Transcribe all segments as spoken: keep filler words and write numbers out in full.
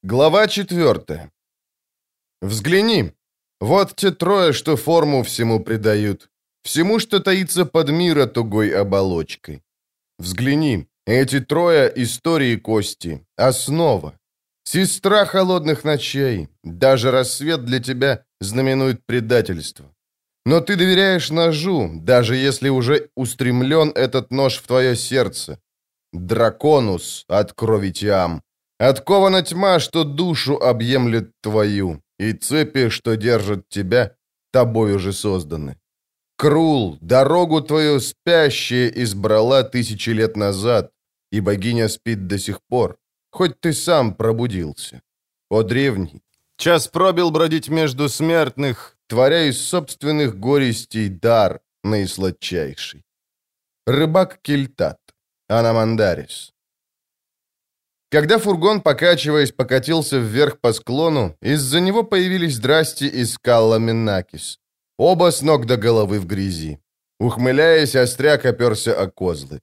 Глава четвертая. Взгляни. Вот те трое, что форму всему придают. Всему, что таится под мира тугой оболочкой. Взгляни. Эти трое — истории кости. Основа. Сестра холодных ночей. Даже рассвет для тебя знаменует предательство. Но ты доверяешь ножу, даже если уже устремлен этот нож в твое сердце. Драконус от крови Тиам. Откована тьма, что душу объемлет твою, и цепи, что держат тебя, тобой уже созданы. Крул, дорогу твою спящая избрала тысячи лет назад, и богиня спит до сих пор, хоть ты сам пробудился. О древний, час пробил бродить между смертных, творя из собственных горестей дар наисладчайший. Рыбак Кельтат, Анамандарис. Когда фургон, покачиваясь, покатился вверх по склону, из-за него появились Драсти и Скалла Минакис. Оба с ног до головы в грязи. Ухмыляясь, Остряк оперся о козлы.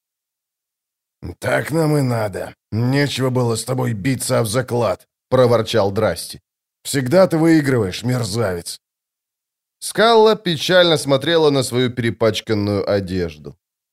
«Так нам и надо. Нечего было с тобой биться об заклад», — проворчал Драсти. «Всегда ты выигрываешь, мерзавец». Скалла печально смотрела на свою перепачканную одежду.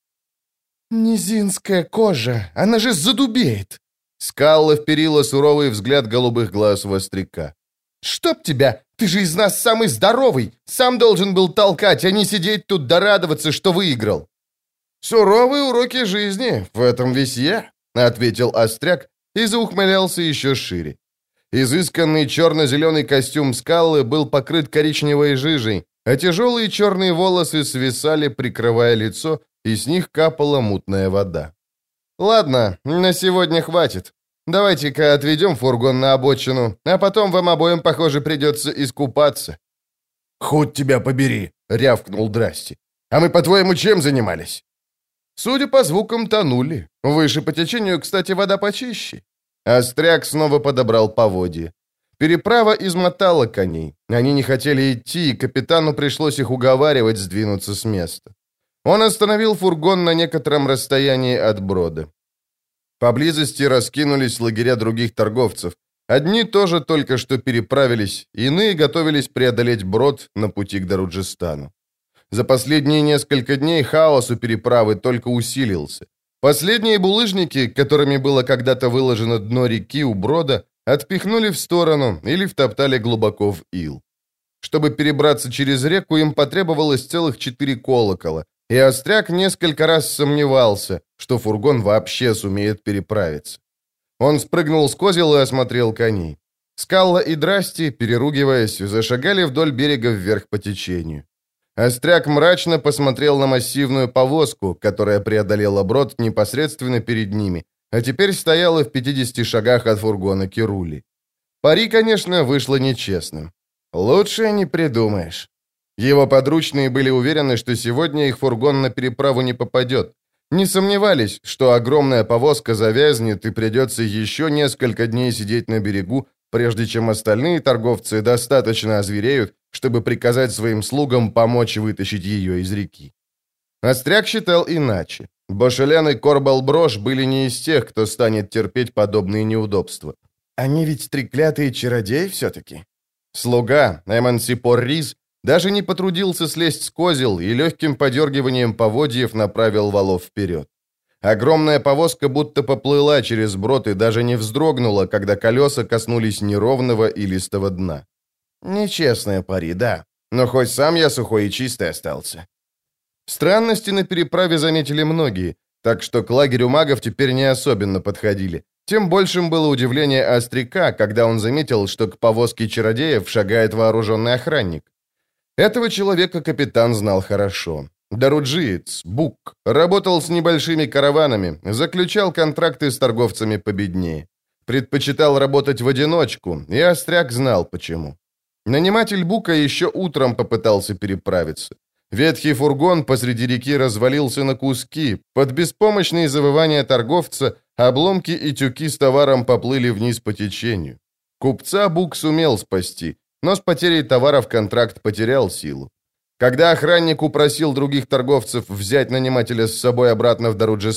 «Низинская кожа, она же задубеет!» Скалла вперила суровый взгляд голубых глаз в Остряка. «Чтоб тебя! Ты же из нас самый здоровый! Сам должен был толкать, а не сидеть тут да радоваться, что выиграл!» «Суровые уроки жизни, в этом весь я», — ответил Остряк и заухмылялся еще шире. Изысканный черно-зеленый костюм Скаллы был покрыт коричневой жижей, а тяжелые черные волосы свисали, прикрывая лицо, и с них капала мутная вода. «Ладно, на сегодня хватит. Давайте-ка отведем фургон на обочину, а потом вам обоим, похоже, придется искупаться». «Хоть тебя побери», — рявкнул Драсти. «А мы, по-твоему, чем занимались?» Судя по звукам, тонули. Выше по течению, кстати, вода почище. Остряк снова подобрал поводья. Переправа измотала коней. Они не хотели идти, и капитану пришлось их уговаривать сдвинуться с места. Он остановил фургон на некотором расстоянии от брода. Поблизости раскинулись лагеря других торговцев. Одни тоже только что переправились, иные готовились преодолеть брод на пути к Даруджистану. За последние несколько дней хаос у переправы только усилился. Последние булыжники, которыми было когда-то выложено дно реки у брода, отпихнули в сторону или втоптали глубоко в ил. Чтобы перебраться через реку, им потребовалось целых четыре колокола, и Остряк несколько раз сомневался, что фургон вообще сумеет переправиться. Он спрыгнул с козел и осмотрел коней. Скалла и Драсти, переругиваясь, зашагали вдоль берега вверх по течению. Остряк мрачно посмотрел на массивную повозку, которая преодолела брод непосредственно перед ними, а теперь стояла в пятидесяти шагах от фургона Кирули. Пари, конечно, вышло нечестным. Лучше не придумаешь. Его подручные были уверены, что сегодня их фургон на переправу не попадет. Не сомневались, что огромная повозка завязнет и придется еще несколько дней сидеть на берегу, прежде чем остальные торговцы достаточно озвереют, чтобы приказать своим слугам помочь вытащить ее из реки. Остряк считал иначе. Бошелен и Корбал-Брош были не из тех, кто станет терпеть подобные неудобства. Они ведь треклятые чародеи все-таки. Слуга, Эмансипор Риз, даже не потрудился слезть с козел и легким подергиванием поводьев направил валов вперед. Огромная повозка будто поплыла через брод и даже не вздрогнула, когда колеса коснулись неровного и листого дна. Нечестная пари, да, но хоть сам я сухой и чистый остался. Странности на переправе заметили многие, так что к лагерю магов теперь не особенно подходили. Тем большим было удивление Остряка, когда он заметил, что к повозке чародеев шагает вооруженный охранник. Этого человека капитан знал хорошо. Даруджиец, Бук, работал с небольшими караванами, заключал контракты с торговцами победнее. Предпочитал работать в одиночку, и Остряк знал почему. Наниматель Бука еще утром попытался переправиться. Ветхий фургон посреди реки развалился на куски. Под беспомощные завывания торговца обломки и тюки с товаром поплыли вниз по течению. Купца Бук сумел спасти, но с потерей товаров контракт потерял силу. Когда охранник упросил других торговцев взять нанимателя с собой обратно в Даруджистан,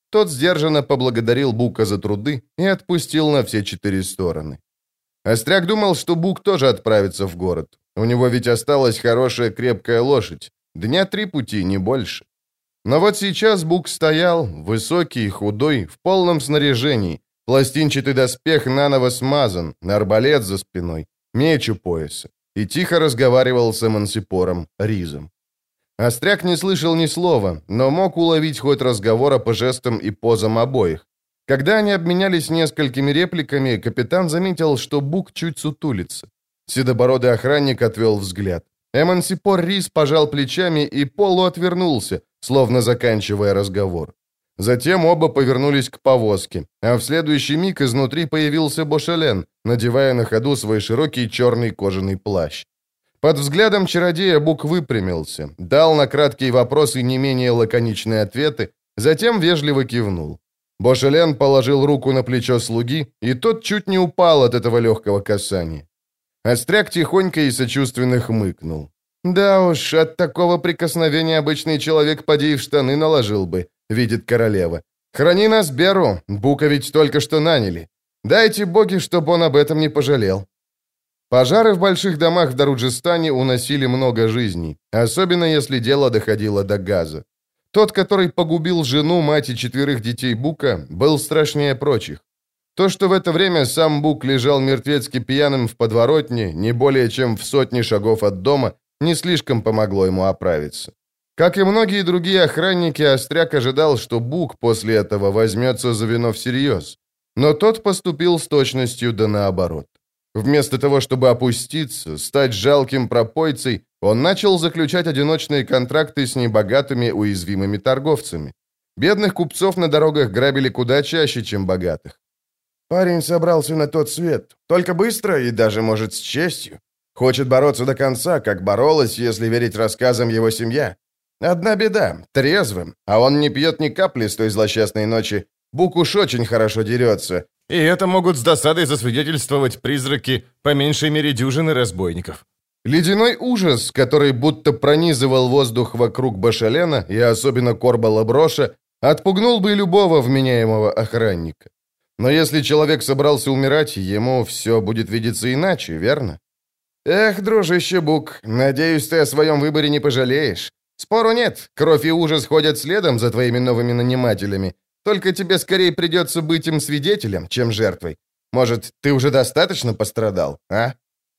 Тот сдержанно поблагодарил Бука за труды и отпустил на все четыре стороны. Остряк думал, что Бук тоже отправится в город. У него ведь осталась хорошая крепкая лошадь. Дня три пути, не больше. Но вот сейчас Бук стоял, высокий, худой, в полном снаряжении. Пластинчатый доспех наново смазан, арбалет за спиной, меч у пояса. И тихо разговаривал с Эмансипором Ризом. Остряк не слышал ни слова, но мог уловить хоть разговора по жестам и позам обоих. Когда они обменялись несколькими репликами, капитан заметил, что Бук чуть сутулится. Седобородый охранник отвел взгляд. Эмансипор Риз пожал плечами и полуотвернулся, словно заканчивая разговор. Затем оба повернулись к повозке, а в следующий миг изнутри появился Бошелен, надевая на ходу свой широкий черный кожаный плащ. Под взглядом чародея Бук выпрямился, дал на краткие вопросы не менее лаконичные ответы, затем вежливо кивнул. Бошелен положил руку на плечо слуги, и тот чуть не упал от этого легкого касания. Остряк тихонько и сочувственно хмыкнул. Да уж, от такого прикосновения обычный человек поди и в штаны наложил бы, видит королева. Храни нас, Беру, Бука ведь только что наняли. Дайте боги, чтобы он об этом не пожалел. Пожары в больших домах в Даруджистане уносили много жизней, особенно если дело доходило до газа. Тот, который погубил жену, мать и четверых детей Бука, был страшнее прочих. То, что в это время сам Бук лежал мертвецки пьяным в подворотне, не более чем в сотне шагов от дома, не слишком помогло ему оправиться. Как и многие другие охранники, Остряк ожидал, что Бук после этого возьмется за вино всерьез. Но тот поступил с точностью да наоборот. Вместо того, чтобы опуститься, стать жалким пропойцей, он начал заключать одиночные контракты с небогатыми уязвимыми торговцами. Бедных купцов на дорогах грабили куда чаще, чем богатых. Парень собрался на тот свет, только быстро и даже, может, с честью. Хочет бороться до конца, как боролась, если верить рассказам его семья. Одна беда — трезвым, а он не пьет ни капли с той злосчастной ночи. Бук уж очень хорошо дерется. И это могут с досадой засвидетельствовать призраки по меньшей мере дюжины разбойников. Ледяной ужас, который будто пронизывал воздух вокруг Башалена и особенно Корбала Броша, отпугнул бы любого вменяемого охранника. Но если человек собрался умирать, ему все будет видеться иначе, верно? Эх, дружище Бук, надеюсь, ты о своем выборе не пожалеешь. Спору нет, кровь и ужас ходят следом за твоими новыми нанимателями. Только тебе скорее придется быть им свидетелем, чем жертвой. Может, ты уже достаточно пострадал, а?»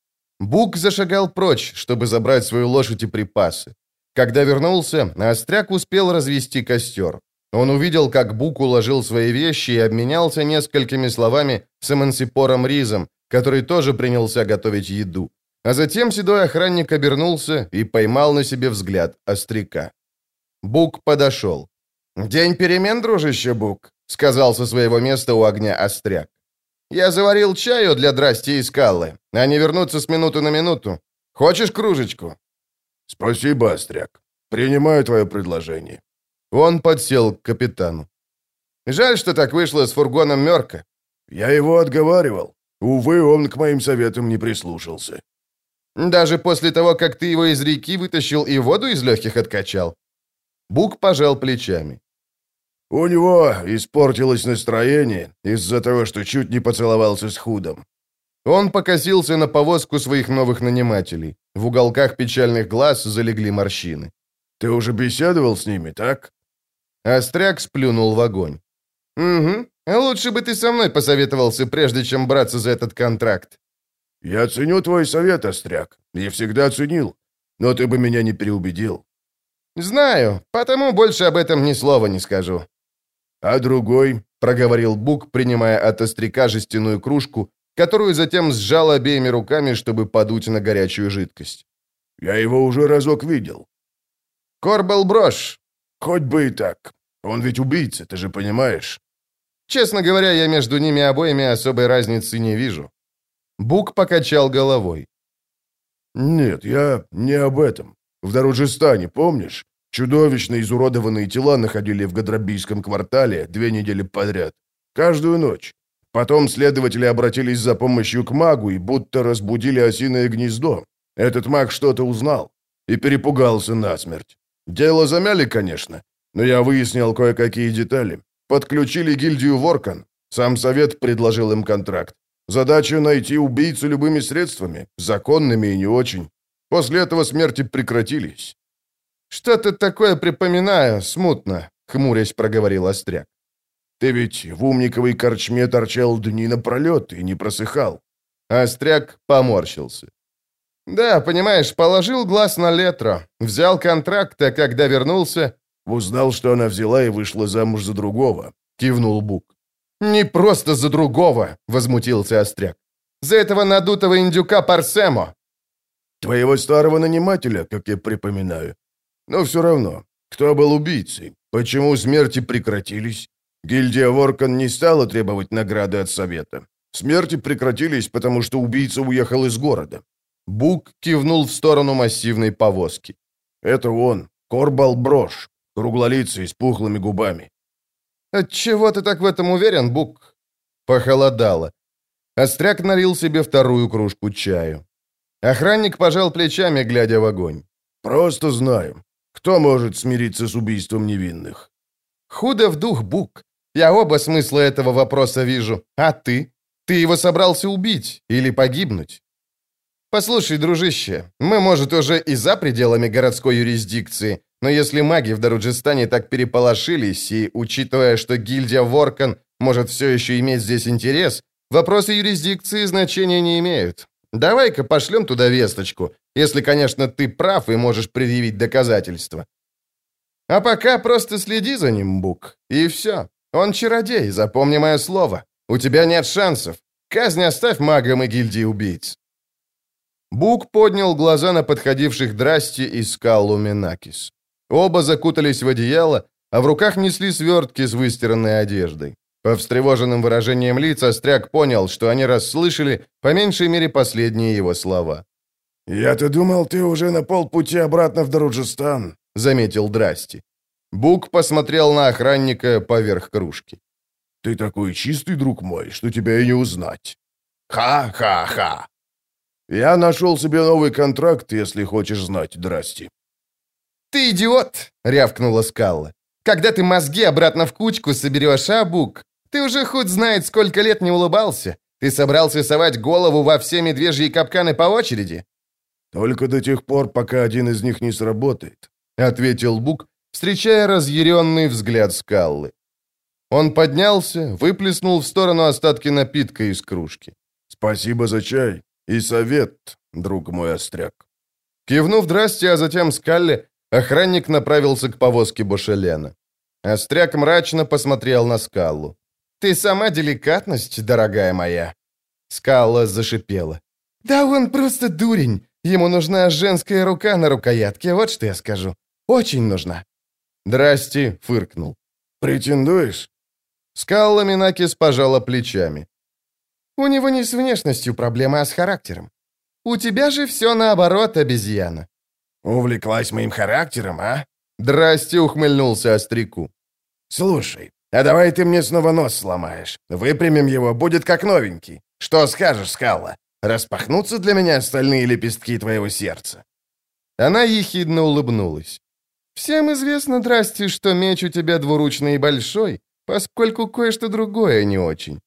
Бук зашагал прочь, чтобы забрать свою лошадь и припасы. Когда вернулся, Остряк успел развести костер. Он увидел, как Бук уложил свои вещи и обменялся несколькими словами с Эмансипором Ризом, который тоже принялся готовить еду. А затем седой охранник обернулся и поймал на себе взгляд Остряка. Бук подошел. «День перемен, дружище Бук», — сказал со своего места у огня Остряк. «Я заварил чаю для Драсти и Скаллы. Они вернутся с минуты на минуту. Хочешь кружечку?» «Спасибо, Остряк. Принимаю твое предложение». Он подсел к капитану. «Жаль, что так вышло с фургоном Мёрка». «Я его отговаривал. Увы, он к моим советам не прислушался». «Даже после того, как ты его из реки вытащил и воду из легких откачал?» Бук пожал плечами. «У него испортилось настроение из-за того, что чуть не поцеловался с Худом». Он покосился на повозку своих новых нанимателей. В уголках печальных глаз залегли морщины. «Ты уже беседовал с ними, так?» Остряк сплюнул в огонь. «Угу. Лучше бы ты со мной посоветовался, прежде чем браться за этот контракт». «Я ценю твой совет, Остряк. Я всегда ценил. Но ты бы меня не переубедил». «Знаю, потому больше об этом ни слова не скажу». «А другой?» — проговорил Бук, принимая от Остряка жестяную кружку, которую затем сжал обеими руками, чтобы подуть на горячую жидкость. «Я его уже разок видел». «Корбал Брош». «Хоть бы и так. Он ведь убийца, ты же понимаешь». «Честно говоря, я между ними обоими особой разницы не вижу». Бук покачал головой. «Нет, я не об этом. В Даруджистане, помнишь? Чудовищно изуродованные тела находили в Гадрабийском квартале две недели подряд. Каждую ночь. Потом следователи обратились за помощью к магу и будто разбудили осиное гнездо. Этот маг что-то узнал и перепугался насмерть. Дело замяли, конечно, но я выяснил кое-какие детали. Подключили гильдию Воркан. Сам совет предложил им контракт. Задача — найти убийцу любыми средствами, законными и не очень. После этого смерти прекратились». «Что-то такое припоминаю, смутно», — хмурясь проговорил Остряк. «Ты ведь в Умниковой корчме торчал дни напролет и не просыхал». Остряк поморщился. «Да, понимаешь, положил глаз на Летро, взял контракт, а когда вернулся...» «Узнал, что она взяла и вышла замуж за другого», — кивнул Бук. «Не просто за другого», — возмутился Остряк. «За этого надутого индюка Парсемо». «Твоего старого нанимателя, как я припоминаю. Но все равно, кто был убийцей? Почему смерти прекратились? Гильдия Воркан не стала требовать награды от совета. Смерти прекратились, потому что убийца уехал из города». Бук кивнул в сторону массивной повозки. «Это он, Корбал Брош, круглолицый, с пухлыми губами». «Отчего ты так в этом уверен, Бук?» Похолодало. Остряк налил себе вторую кружку чаю. Охранник пожал плечами, глядя в огонь. «Просто знаю. Кто может смириться с убийством невинных?» «Худо в дух, Бук. Я оба смысла этого вопроса вижу. А ты? Ты его собрался убить или погибнуть?» «Послушай, дружище, мы, может, уже и за пределами городской юрисдикции, но если маги в Даруджистане так переполошились, и, учитывая, что гильдия Воркан может все еще иметь здесь интерес, вопросы юрисдикции значения не имеют. Давай-ка пошлем туда весточку, если, конечно, ты прав и можешь предъявить доказательства. А пока просто следи за ним, Бук, и все. Он чародей, запомни мое слово. У тебя нет шансов. Казнь оставь магам и гильдии убийц». Бук поднял глаза на подходивших Драсти и Скаллу Менакис. Оба закутались в одеяло, а в руках несли свертки с выстиранной одеждой. По встревоженным выражениям лиц Остряк понял, что они расслышали, по меньшей мере, последние его слова. «Я-то думал, ты уже на полпути обратно в Даруджистан», — заметил Драсти. Бук посмотрел на охранника поверх кружки. «Ты такой чистый, друг мой, что тебя и не узнать». «Ха-ха-ха!» «Я нашел себе новый контракт, если хочешь знать, Драсти». «Ты идиот!» — рявкнула Скалла. «Когда ты мозги обратно в кучку соберешь, а, Бук? Ты уже хоть знает, сколько лет не улыбался. Ты собрался совать голову во все медвежьи капканы по очереди?» «Только до тех пор, пока один из них не сработает», — ответил Бук, встречая разъяренный взгляд Скаллы. Он поднялся, выплеснул в сторону остатки напитка из кружки. «Спасибо за чай и совет, друг мой Остряк». Кивнув «здрасте», а затем Скалле, охранник направился к повозке Бошелена. Остряк мрачно посмотрел на Скаллу. «Ты сама деликатность, дорогая моя!» Скалла зашипела. «Да он просто дурень! Ему нужна женская рука на рукоятке, вот что я скажу. Очень нужна!» Драсти фыркнул. «Претендуешь?» Скалла Минакис пожала плечами. «У него не с внешностью проблема, а с характером. У тебя же все наоборот, обезьяна». «Увлеклась моим характером, а?» Драсти ухмыльнулся Остряку. «Слушай, а давай ты мне снова нос сломаешь. Выпрямим его, будет как новенький. Что скажешь, Скалла? Распахнутся для меня остальные лепестки твоего сердца?» Она ехидно улыбнулась. «Всем известно, Драсти, что меч у тебя двуручный и большой, поскольку кое-что другое не очень».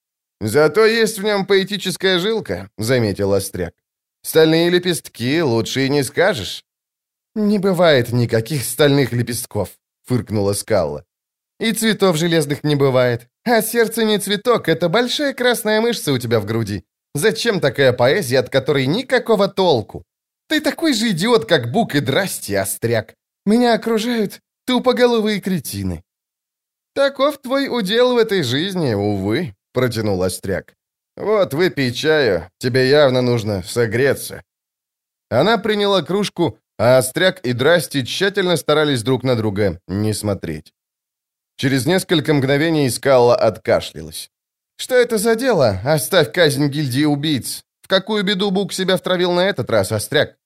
«Зато есть в нем поэтическая жилка», — заметил Остряк. «Стальные лепестки лучше и не скажешь». «Не бывает никаких стальных лепестков», — фыркнула Скалла. «И цветов железных не бывает. А сердце не цветок, это большая красная мышца у тебя в груди. Зачем такая поэзия, от которой никакого толку? Ты такой же идиот, как Бук и Драсти, Остряк. Меня окружают тупоголовые кретины». «Таков твой удел в этой жизни, увы», — протянул Остряк. «Вот, выпей чаю, тебе явно нужно согреться». Она приняла кружку, а Остряк и Драсти тщательно старались друг на друга не смотреть. Через несколько мгновений Скалла откашлялась. «Что это за дело? Оставь казнь гильдии убийц. В какую беду Бук себя втравил на этот раз, Остряк?»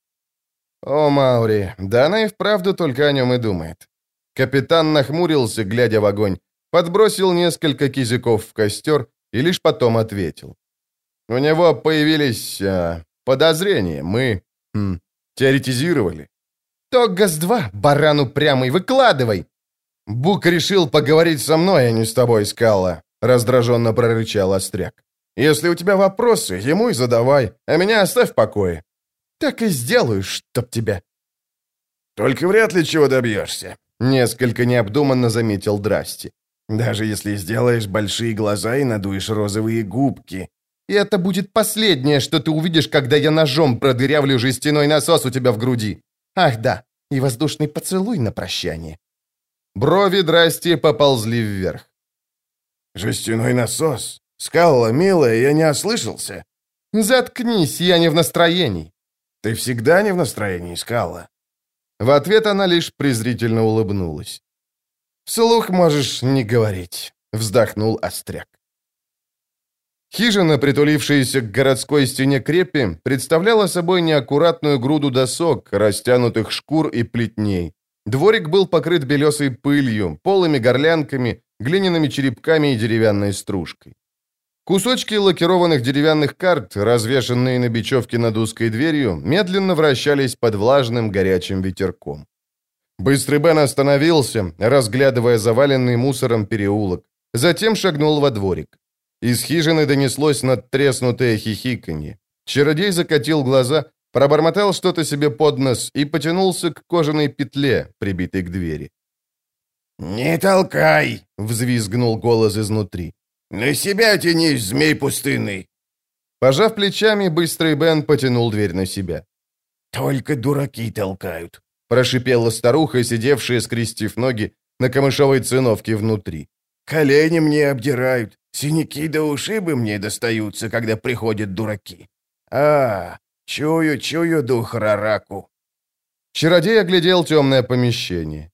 «О, Маури, да она и вправду только о нем и думает». Капитан нахмурился, глядя в огонь, подбросил несколько кизиков в костер и лишь потом ответил. «У него появились а, подозрения, мы хм, теоретизировали». «Тоггас-два, баран упрямый, выкладывай!» «Бук решил поговорить со мной, а не с тобой, Скалла», — раздраженно прорычал Остряк. «Если у тебя вопросы, ему и задавай, а меня оставь в покое». «Так и сделаю, чтоб тебя». «Только вряд ли чего добьешься», — несколько необдуманно заметил Драсти. «Даже если сделаешь большие глаза и надуешь розовые губки». «И это будет последнее, что ты увидишь, когда я ножом продырявлю жестяной насос у тебя в груди. Ах да, и воздушный поцелуй на прощание». Брови Драсти поползли вверх. «Жестяной насос? Скалла, милая, я не ослышался?» «Заткнись, я не в настроении». «Ты всегда не в настроении, Скалла?» В ответ она лишь презрительно улыбнулась. «Вслух можешь не говорить», — вздохнул Остряк. Хижина, притулившаяся к городской стене крепи, представляла собой неаккуратную груду досок, растянутых шкур и плетней. Дворик был покрыт белесой пылью, полыми горлянками, глиняными черепками и деревянной стружкой. Кусочки лакированных деревянных карт, развешанные на бечевке над узкой дверью, медленно вращались под влажным горячим ветерком. Быстрый Бен остановился, разглядывая заваленный мусором переулок, затем шагнул во дворик. Из хижины донеслось надтреснутое хихиканье. Чародей закатил глаза, пробормотал что-то себе под нос и потянулся к кожаной петле, прибитой к двери. «Не толкай!» — взвизгнул голос изнутри. «На себя тянись, змей пустынный!» Пожав плечами, Быстрый Бен потянул дверь на себя. «Только дураки толкают», — прошипела старуха, сидевшая, скрестив ноги, на камышовой циновке внутри. «Колени мне обдирают, синяки до ушибы мне достаются, когда приходят дураки. А, чую, чую дух Рараку». Чародей оглядел темное помещение.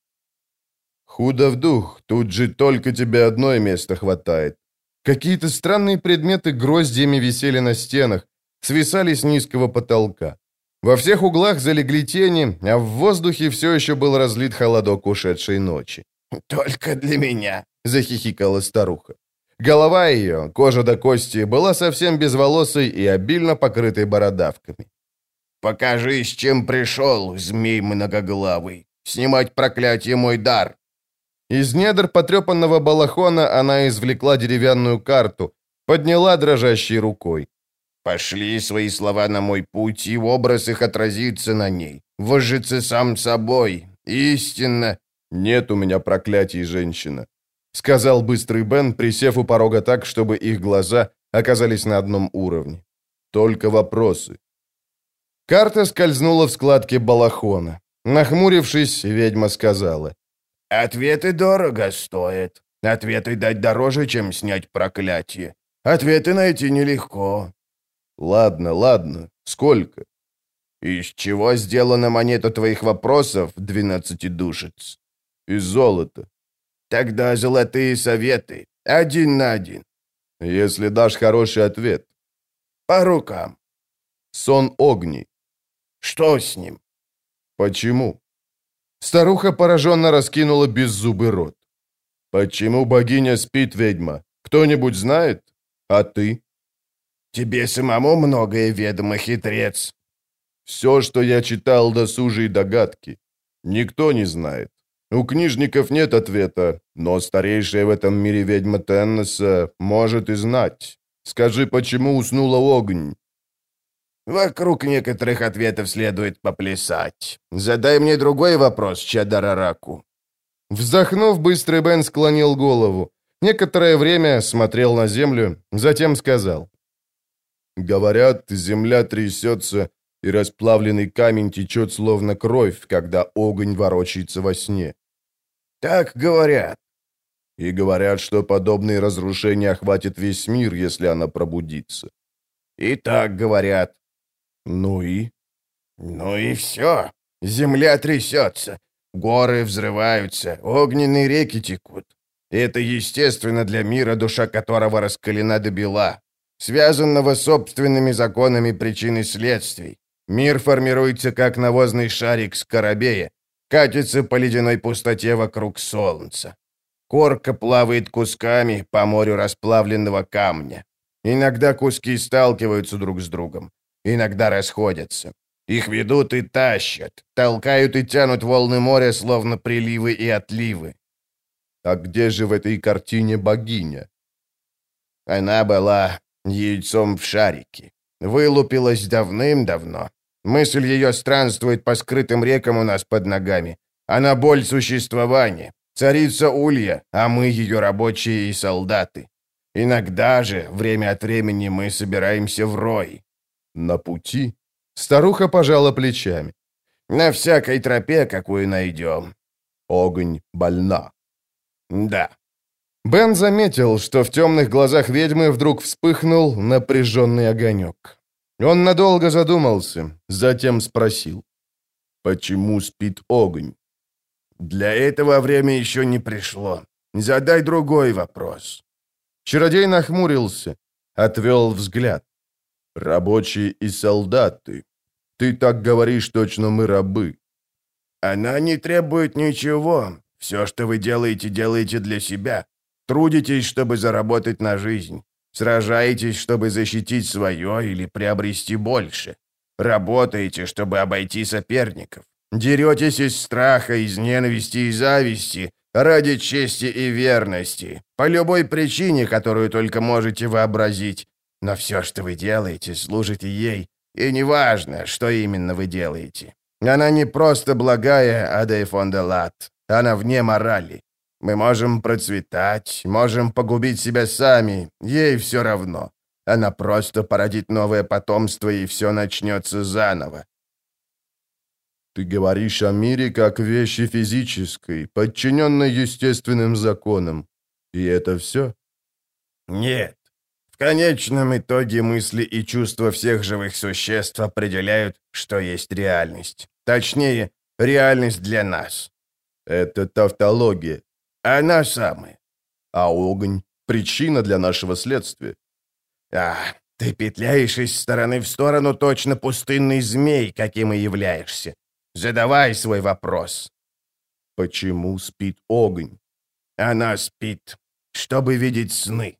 «Худо в дух, тут же только тебе одно место хватает». Какие-то странные предметы гроздьями висели на стенах, свисали с низкого потолка. Во всех углах залегли тени, а в воздухе все еще был разлит холодок ушедшей ночи. «Только для меня», — захихикала старуха. Голова ее, кожа до кости, была совсем безволосой и обильно покрытой бородавками. «Покажи, с чем пришел, змей многоглавый. Снимать проклятие мой дар». Из недр потрепанного балахона она извлекла деревянную карту, подняла дрожащей рукой. «Пошли свои слова на мой путь, и образ их отразится на ней. Вожжится сам собой. Истинно». «Нет у меня проклятий, женщина», — сказал Быстрый Бен, присев у порога так, чтобы их глаза оказались на одном уровне. «Только вопросы». Карта скользнула в складки балахона. Нахмурившись, ведьма сказала. «Ответы дорого стоят. Ответы дать дороже, чем снять проклятие. Ответы найти нелегко». «Ладно, ладно. Сколько?» «Из чего сделана монета твоих вопросов, двенадцатидушец?» «Из золота». «Тогда золотые советы. Один на один». «Если дашь хороший ответ». «По рукам». «Сон огни». «Что с ним?» «Почему?» Старуха пораженно раскинула беззубый рот. «Почему богиня спит, ведьма? Кто-нибудь знает? А ты?» «Тебе самому многое ведомо, хитрец». «Все, что я читал, досужие догадки. Никто не знает. У книжников нет ответа, но старейшая в этом мире ведьма Теннеса может и знать. Скажи, почему уснула огонь?» «Вокруг некоторых ответов следует поплясать. Задай мне другой вопрос, Чадарараку». Вздохнув, Быстрый Бен склонил голову. Некоторое время смотрел на землю, затем сказал. «Говорят, земля трясется, и расплавленный камень течет словно кровь, когда огонь ворочается во сне». «Так говорят». «И говорят, что подобные разрушения охватят весь мир, если она пробудится». «И так говорят». «Ну и?» «Ну и все. Земля трясется, горы взрываются, огненные реки текут. Это естественно для мира, душа которого раскалена до бела, связанного собственными законами причин и следствий. Мир формируется, как навозный шарик скоробея, катится по ледяной пустоте вокруг солнца. Корка плавает кусками по морю расплавленного камня. Иногда куски сталкиваются друг с другом, иногда расходятся. Их ведут и тащат, толкают и тянут волны моря, словно приливы и отливы. А где же в этой картине богиня? Она была яйцом в шарике. Вылупилась давным-давно. Мысль ее странствует по скрытым рекам у нас под ногами. Она боль существования. Царица Улья, а мы ее рабочие и солдаты. Иногда же, время от времени, мы собираемся в рой. На пути? Старуха пожала плечами. На всякой тропе, какую найдем. Огонь больна. Да. Бен заметил, что в темных глазах ведьмы вдруг вспыхнул напряженный огонек. Он надолго задумался, затем спросил. «Почему спит огонь?» «Для этого время еще не пришло. Задай другой вопрос». Чародей нахмурился, отвел взгляд. «Рабочие и солдаты. Ты так говоришь, точно мы рабы». «Она не требует ничего. Все, что вы делаете, делаете для себя. Трудитесь, чтобы заработать на жизнь. Сражаетесь, чтобы защитить свое или приобрести больше. Работаете, чтобы обойти соперников. Деретесь из страха, из ненависти и зависти, ради чести и верности, по любой причине, которую только можете вообразить. Но все, что вы делаете, служите ей, и неважно, что именно вы делаете. Она не просто благая Адей фон де Лат, она вне морали. Мы можем процветать, можем погубить себя сами, ей все равно. Она просто породит новое потомство, и все начнется заново. Ты говоришь о мире как вещи физической, подчиненной естественным законам. И это все? Нет. В конечном итоге мысли и чувства всех живых существ определяют, что есть реальность. Точнее, реальность для нас. Это тавтология. Она самая. А огонь — причина для нашего следствия. А, ты петляешь из стороны в сторону точно пустынный змей, каким и являешься. Задавай свой вопрос. Почему спит огонь? Она спит, чтобы видеть сны.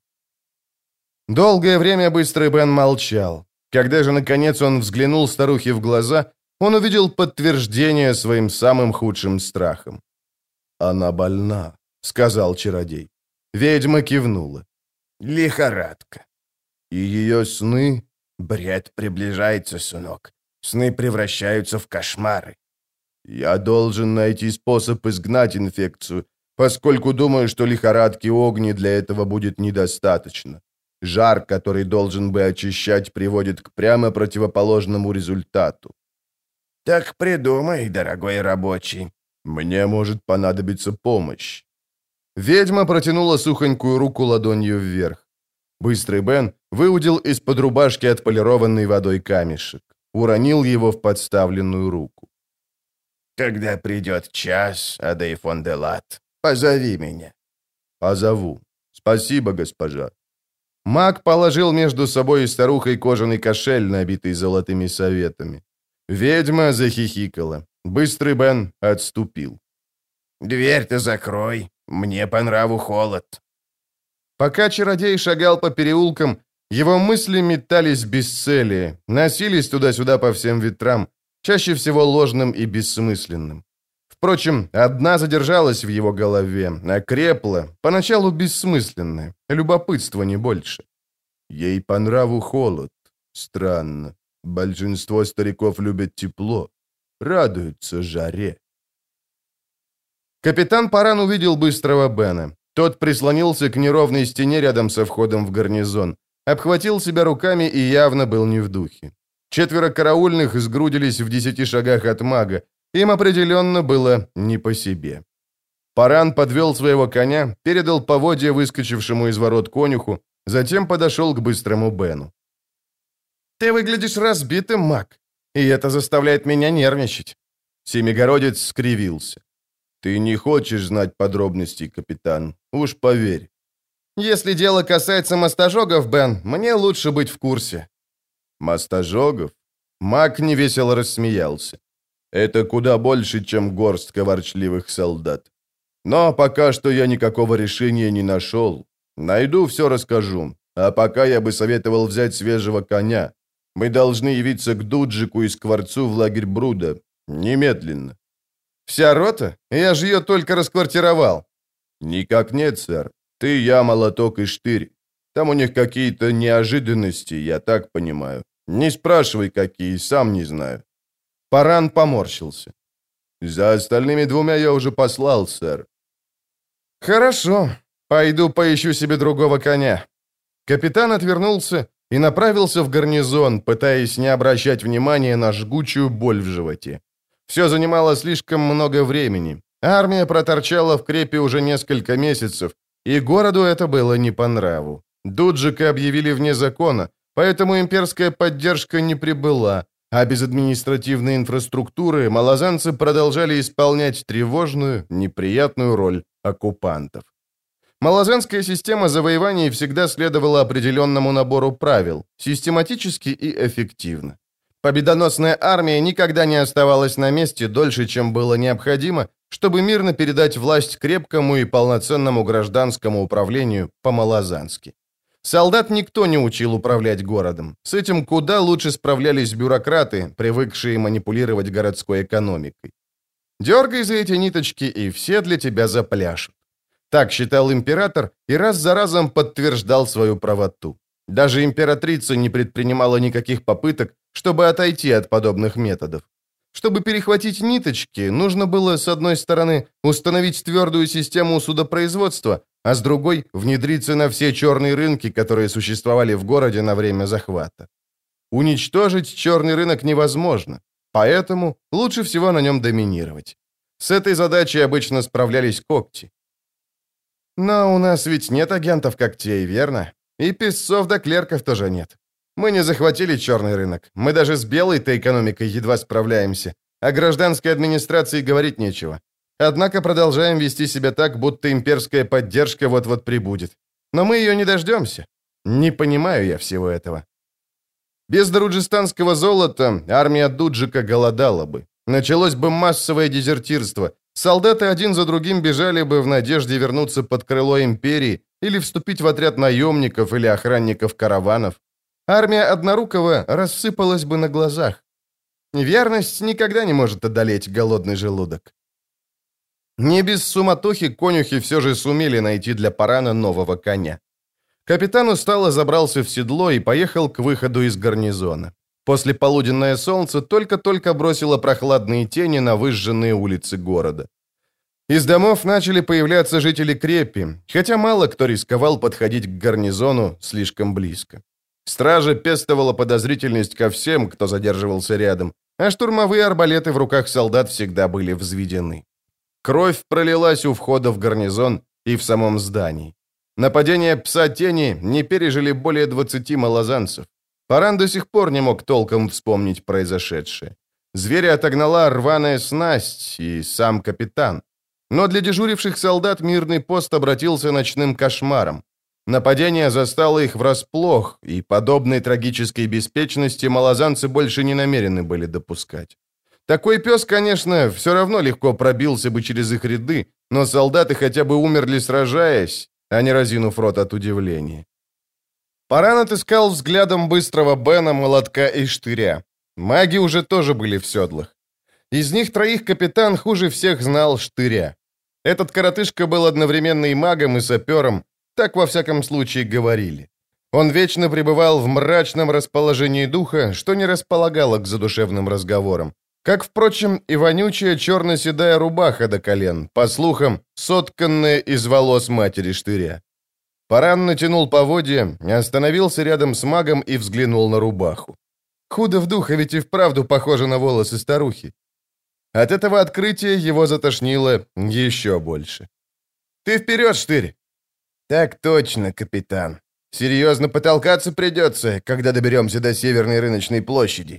Долгое время Быстрый Бен молчал. Когда же, наконец, он взглянул старухе в глаза, он увидел подтверждение своим самым худшим страхом. «Она больна», — сказал чародей. Ведьма кивнула. «Лихорадка». «И ее сны?» «Бред приближается, сынок. Сны превращаются в кошмары». «Я должен найти способ изгнать инфекцию, поскольку думаю, что лихорадки огни для этого будет недостаточно. Жар, который должен бы очищать, приводит к прямо противоположному результату». «Так придумай, дорогой рабочий». «Мне может понадобиться помощь». Ведьма протянула сухонькую руку ладонью вверх. Быстрый Бен выудил из-под рубашки отполированный водой камешек, уронил его в подставленную руку. «Когда придет час, Адей фон де Лат, позови меня». «Позову. Спасибо, госпожа». Маг положил между собой и старухой кожаный кошель, набитый золотыми советами. Ведьма захихикала. Быстрый Бен отступил. «Дверь-то закрой. Мне по нраву холод». Пока чародей шагал по переулкам, его мысли метались без цели, носились туда-сюда по всем ветрам, чаще всего ложным и бессмысленным. Впрочем, одна задержалась в его голове, окрепла, поначалу бессмысленная, любопытство не больше. Ей по нраву холод. Странно. Большинство стариков любят тепло, радуются жаре. Капитан Паран увидел Быстрого Бена. Тот прислонился к неровной стене рядом со входом в гарнизон, обхватил себя руками и явно был не в духе. Четверо караульных сгрудились в десяти шагах от мага. Им определенно было не по себе. Паран подвел своего коня, передал поводья выскочившему из ворот конюху, затем подошел к Быстрому Бену. «Ты выглядишь разбитым, маг, и это заставляет меня нервничать». Семигородец скривился. «Ты не хочешь знать подробностей, капитан, уж поверь». «Если дело касается мостожогов, Бен, мне лучше быть в курсе». «Мостожогов?» Маг невесело рассмеялся. «Это куда больше, чем горстка ворчливых солдат. Но пока что я никакого решения не нашел. Найду, все расскажу. А пока я бы советовал взять свежего коня. Мы должны явиться к Дуджику и Скворцу в лагерь Бруда. Немедленно». «Вся рота? Я же ее только расквартировал». «Никак нет, сэр. Ты, я, молоток и штырь. Там у них какие-то неожиданности, я так понимаю. Не спрашивай, какие, сам не знаю». Паран поморщился. «За остальными двумя я уже послал, сэр». «Хорошо. Пойду поищу себе другого коня». Капитан отвернулся и направился в гарнизон, пытаясь не обращать внимания на жгучую боль в животе. Все занимало слишком много времени. Армия проторчала в крепе уже несколько месяцев, и городу это было не по нраву. Дуджика объявили вне закона, поэтому имперская поддержка не прибыла, а без административной инфраструктуры малозанцы продолжали исполнять тревожную, неприятную роль оккупантов. Малозанская система завоеваний всегда следовала определенному набору правил, систематически и эффективно. Победоносная армия никогда не оставалась на месте дольше, чем было необходимо, чтобы мирно передать власть крепкому и полноценному гражданскому управлению по-малозански. Солдат никто не учил управлять городом. С этим куда лучше справлялись бюрократы, привыкшие манипулировать городской экономикой. Дергай за эти ниточки, и все для тебя запляшут. Так считал император и раз за разом подтверждал свою правоту. Даже императрица не предпринимала никаких попыток, чтобы отойти от подобных методов. Чтобы перехватить ниточки, нужно было, с одной стороны, установить твердую систему судопроизводства, а с другой – внедриться на все черные рынки, которые существовали в городе на время захвата. Уничтожить черный рынок невозможно, поэтому лучше всего на нем доминировать. С этой задачей обычно справлялись когти. Но у нас ведь нет агентов когтей, верно? И писцов да клерков тоже нет. Мы не захватили черный рынок. Мы даже с белой-то экономикой едва справляемся. О гражданской администрации говорить нечего. Однако продолжаем вести себя так, будто имперская поддержка вот-вот прибудет. Но мы ее не дождемся. Не понимаю я всего этого. Без даруджистанского золота армия Дуджика голодала бы. Началось бы массовое дезертирство. Солдаты один за другим бежали бы в надежде вернуться под крыло империи или вступить в отряд наемников или охранников караванов. Армия Однорукого рассыпалась бы на глазах. Верность никогда не может одолеть голодный желудок. Не без суматохи конюхи все же сумели найти для Парана нового коня. Капитан устало забрался в седло и поехал к выходу из гарнизона. После полуденное солнце только-только бросило прохладные тени на выжженные улицы города. Из домов начали появляться жители крепи, хотя мало кто рисковал подходить к гарнизону слишком близко. Стража пестовала подозрительность ко всем, кто задерживался рядом, а штурмовые арбалеты в руках солдат всегда были взведены. Кровь пролилась у входа в гарнизон и в самом здании. Нападение пса тени не пережили более двадцати малозанцев. Паран до сих пор не мог толком вспомнить произошедшее. Зверя отогнала рваная снасть и сам капитан. Но для дежуривших солдат мирный пост обратился ночным кошмаром. Нападение застало их врасплох, и подобной трагической беспечности малозанцы больше не намерены были допускать. Такой пес, конечно, все равно легко пробился бы через их ряды, но солдаты хотя бы умерли сражаясь, а не разинув рот от удивления. Паран отыскал взглядом быстрого Бена, молотка и штыря. Маги уже тоже были в седлах. Из них троих капитан хуже всех знал штыря. Этот коротышка был одновременно и магом, и сапером, так во всяком случае говорили. Он вечно пребывал в мрачном расположении духа, что не располагало к задушевным разговорам. Как, впрочем, и вонючая черно-седая рубаха до колен, по слухам, сотканная из волос матери штыря. Паран натянул поводья, остановился рядом с магом и взглянул на рубаху. Худо в духа, ведь и вправду похоже на волосы старухи. От этого открытия его затошнило еще больше. «Ты вперед, штырь!» «Так точно, капитан. Серьезно потолкаться придется, когда доберемся до Северной рыночной площади».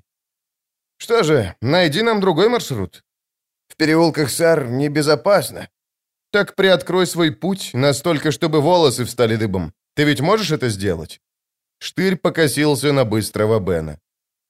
«Что же, найди нам другой маршрут». «В переулках Сар небезопасно». «Так приоткрой свой путь, настолько, чтобы волосы встали дыбом. Ты ведь можешь это сделать?» Штырь покосился на быстрого Бена.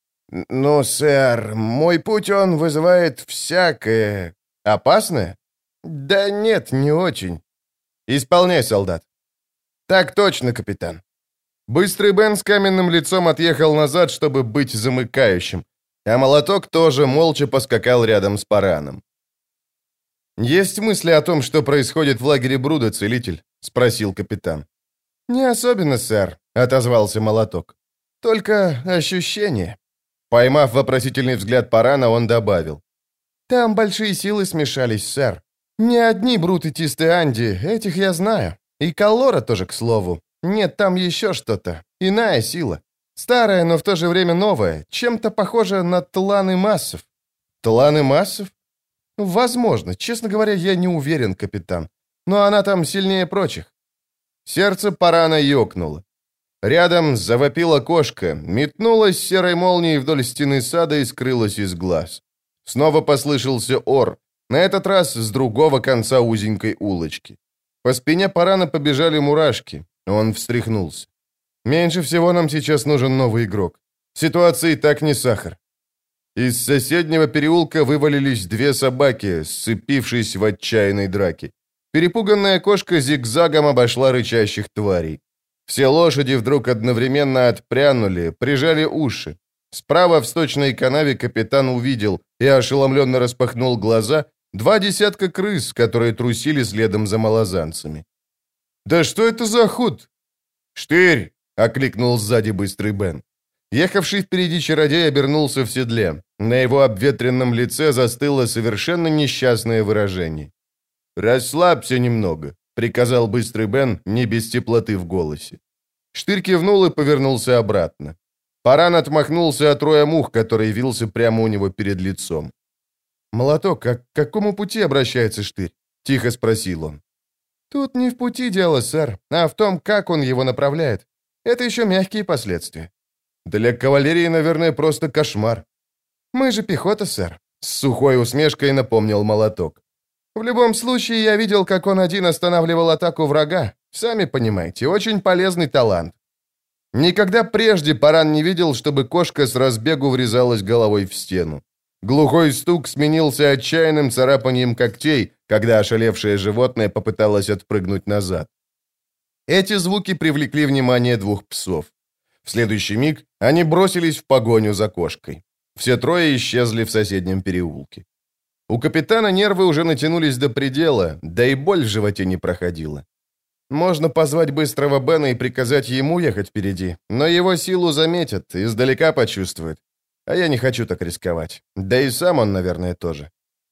«Ну, сэр, мой путь, он вызывает всякое...» «Опасное?» «Да нет, не очень». «Исполняй, солдат». «Так точно, капитан». Быстрый Бен с каменным лицом отъехал назад, чтобы быть замыкающим, а молоток тоже молча поскакал рядом с Параном. «Есть мысли о том, что происходит в лагере Бруда, целитель?» — спросил капитан. «Не особенно, сэр», — отозвался Молоток. «Только ощущение». Поймав вопросительный взгляд Парана, он добавил. «Там большие силы смешались, сэр. Не одни Брут и Тисты Анди, этих я знаю. И Каллора тоже, к слову. Нет, там еще что-то. Иная сила. Старая, но в то же время новая. Чем-то похожа на тланы массов». «Тланы массов?» «Возможно. Честно говоря, я не уверен, капитан. Но она там сильнее прочих». Сердце Парана ёкнуло. Рядом завопила кошка, метнулась серой молнией вдоль стены сада и скрылась из глаз. Снова послышался ор, на этот раз с другого конца узенькой улочки. По спине Парана побежали мурашки. Он встряхнулся. «Меньше всего нам сейчас нужен новый игрок. Ситуация и так не сахар». Из соседнего переулка вывалились две собаки, сцепившись в отчаянной драке. Перепуганная кошка зигзагом обошла рычащих тварей. Все лошади вдруг одновременно отпрянули, прижали уши. Справа в сточной канаве капитан увидел и ошеломленно распахнул глаза два десятка крыс, которые трусили следом за малозанцами. «Да что это за худ?» «Штырь!» — окликнул сзади быстрый Бен. Ехавший впереди чародей обернулся в седле. На его обветренном лице застыло совершенно несчастное выражение. «Расслабься немного», — приказал быстрый Бен, не без теплоты в голосе. Штырь кивнул и повернулся обратно. Паран отмахнулся от роя мух, который вился прямо у него перед лицом. «Молоток, а к какому пути обращается Штырь?» — тихо спросил он. «Тут не в пути дело, сэр, а в том, как он его направляет. Это еще мягкие последствия». «Для кавалерии, наверное, просто кошмар». «Мы же пехота, сэр», — с сухой усмешкой напомнил Молоток. «В любом случае, я видел, как он один останавливал атаку врага. Сами понимаете, очень полезный талант». Никогда прежде Паран не видел, чтобы кошка с разбегу врезалась головой в стену. Глухой стук сменился отчаянным царапанием когтей, когда ошалевшее животное попыталось отпрыгнуть назад. Эти звуки привлекли внимание двух псов. В следующий миг они бросились в погоню за кошкой. Все трое исчезли в соседнем переулке. У капитана нервы уже натянулись до предела, да и боль в животе не проходила. Можно позвать быстрого Бена и приказать ему ехать впереди, но его силу заметят, издалека почувствуют. А я не хочу так рисковать. Да и сам он, наверное, тоже.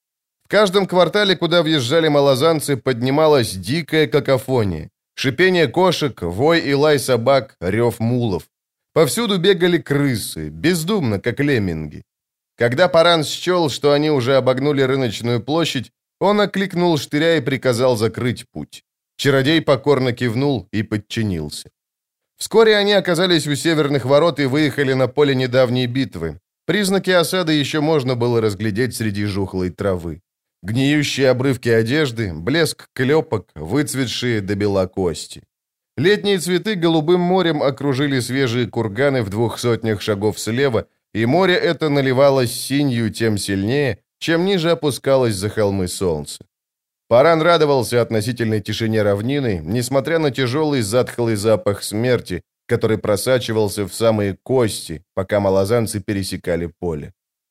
В каждом квартале, куда въезжали малозанцы, поднималась дикая какофония. Шипение кошек, вой и лай собак, рев мулов. Повсюду бегали крысы, бездумно, как лемминги. Когда Паран счел, что они уже обогнули рыночную площадь, он окликнул Штыря и приказал закрыть путь. Чародей покорно кивнул и подчинился. Вскоре они оказались у северных ворот и выехали на поле недавней битвы. Признаки осады еще можно было разглядеть среди жухлой травы. Гниющие обрывки одежды, блеск клепок, выцветшие до бела кости. Летние цветы голубым морем окружили свежие курганы в двух сотнях шагов слева, и море это наливалось синью тем сильнее, чем ниже опускалось за холмы солнце. Паран радовался относительной тишине равнины, несмотря на тяжелый затхлый запах смерти, который просачивался в самые кости, пока малозанцы пересекали поле.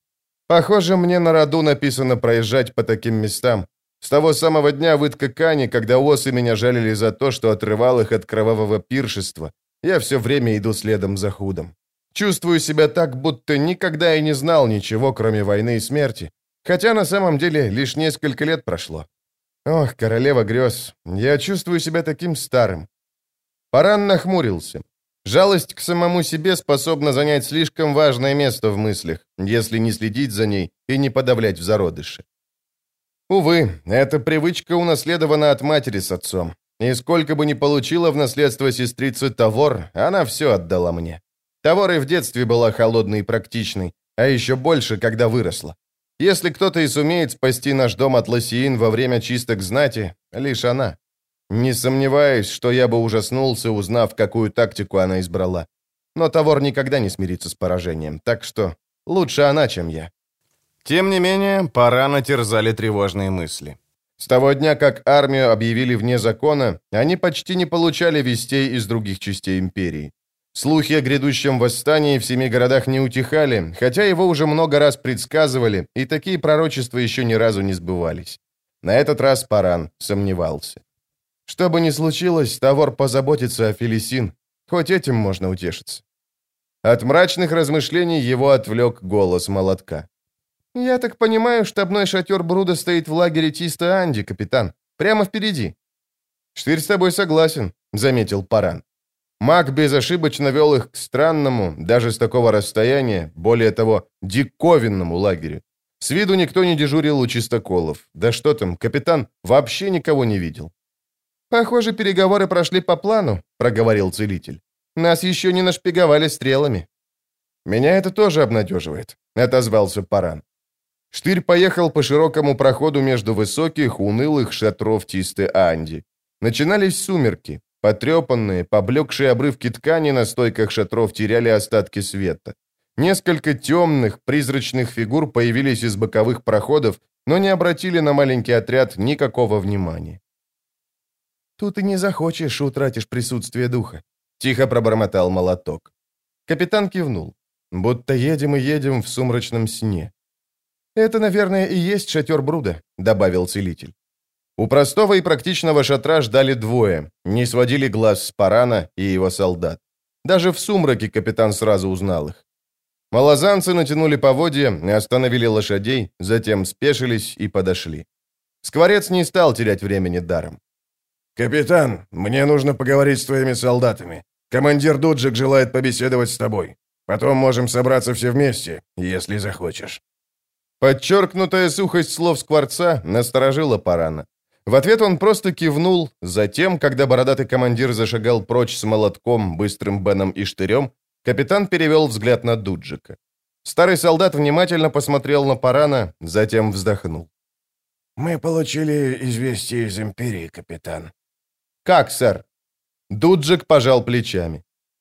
Похоже, мне на роду написано проезжать по таким местам. С того самого дня в Иткакане, когда осы меня жалили за то, что отрывал их от кровавого пиршества, я все время иду следом за худом. Чувствую себя так, будто никогда и не знал ничего, кроме войны и смерти, хотя на самом деле лишь несколько лет прошло. Ох, королева грез, я чувствую себя таким старым. Паран нахмурился. Жалость к самому себе способна занять слишком важное место в мыслях, если не следить за ней и не подавлять в зародыше. Увы, эта привычка унаследована от матери с отцом. И сколько бы ни получила в наследство сестрица Тавор, она все отдала мне. Тавор и в детстве была холодной и практичной, а еще больше, когда выросла. Если кто-то и сумеет спасти наш дом от лосиин во время чисток знати, лишь она. Не сомневаюсь, что я бы ужаснулся, узнав, какую тактику она избрала. Но Тавор никогда не смирится с поражением, так что лучше она, чем я. Тем не менее, Парана терзали тревожные мысли. С того дня, как армию объявили вне закона, они почти не получали вестей из других частей империи. Слухи о грядущем восстании в семи городах не утихали, хотя его уже много раз предсказывали, и такие пророчества еще ни разу не сбывались. На этот раз Паран сомневался. Что бы ни случилось, Тавор позаботится о Фелисин. Хоть этим можно утешиться. От мрачных размышлений его отвлек голос молотка. «Я так понимаю, штабной шатер Бруда стоит в лагере Тиста-Анди, капитан. Прямо впереди». «Штырь с тобой согласен», — заметил Паран. Маг безошибочно вел их к странному, даже с такого расстояния, более того, диковинному лагерю. С виду никто не дежурил у чистоколов. Да что там, капитан вообще никого не видел. «Похоже, переговоры прошли по плану», — проговорил целитель. «Нас еще не нашпиговали стрелами». «Меня это тоже обнадеживает», — отозвался Паран. Штырь поехал по широкому проходу между высоких, унылых шатров Тисты-Анди. Начинались сумерки. Потрепанные, поблекшие обрывки ткани на стойках шатров теряли остатки света. Несколько темных, призрачных фигур появились из боковых проходов, но не обратили на маленький отряд никакого внимания. «Тут и не захочешь, утратишь присутствие духа», — тихо пробормотал молоток. Капитан кивнул. «Будто едем и едем в сумрачном сне». «Это, наверное, и есть шатер Бруда», — добавил целитель. У простого и практичного шатра ждали двое, не сводили глаз с Парана и его солдат. Даже в сумраке капитан сразу узнал их. Малозанцы натянули поводья, остановили лошадей, затем спешились и подошли. Скворец не стал терять времени даром. «Капитан, мне нужно поговорить с твоими солдатами. Командир Дуджик желает побеседовать с тобой. Потом можем собраться все вместе, если захочешь». Подчеркнутая сухость слов Скворца насторожила Парана. В ответ он просто кивнул, затем, когда бородатый командир зашагал прочь с молотком, быстрым Беном и штырем, капитан перевел взгляд на Дуджика. Старый солдат внимательно посмотрел на Парана, затем вздохнул. «Мы получили известие из Империи, капитан». «Как, сэр?» Дуджик пожал плечами.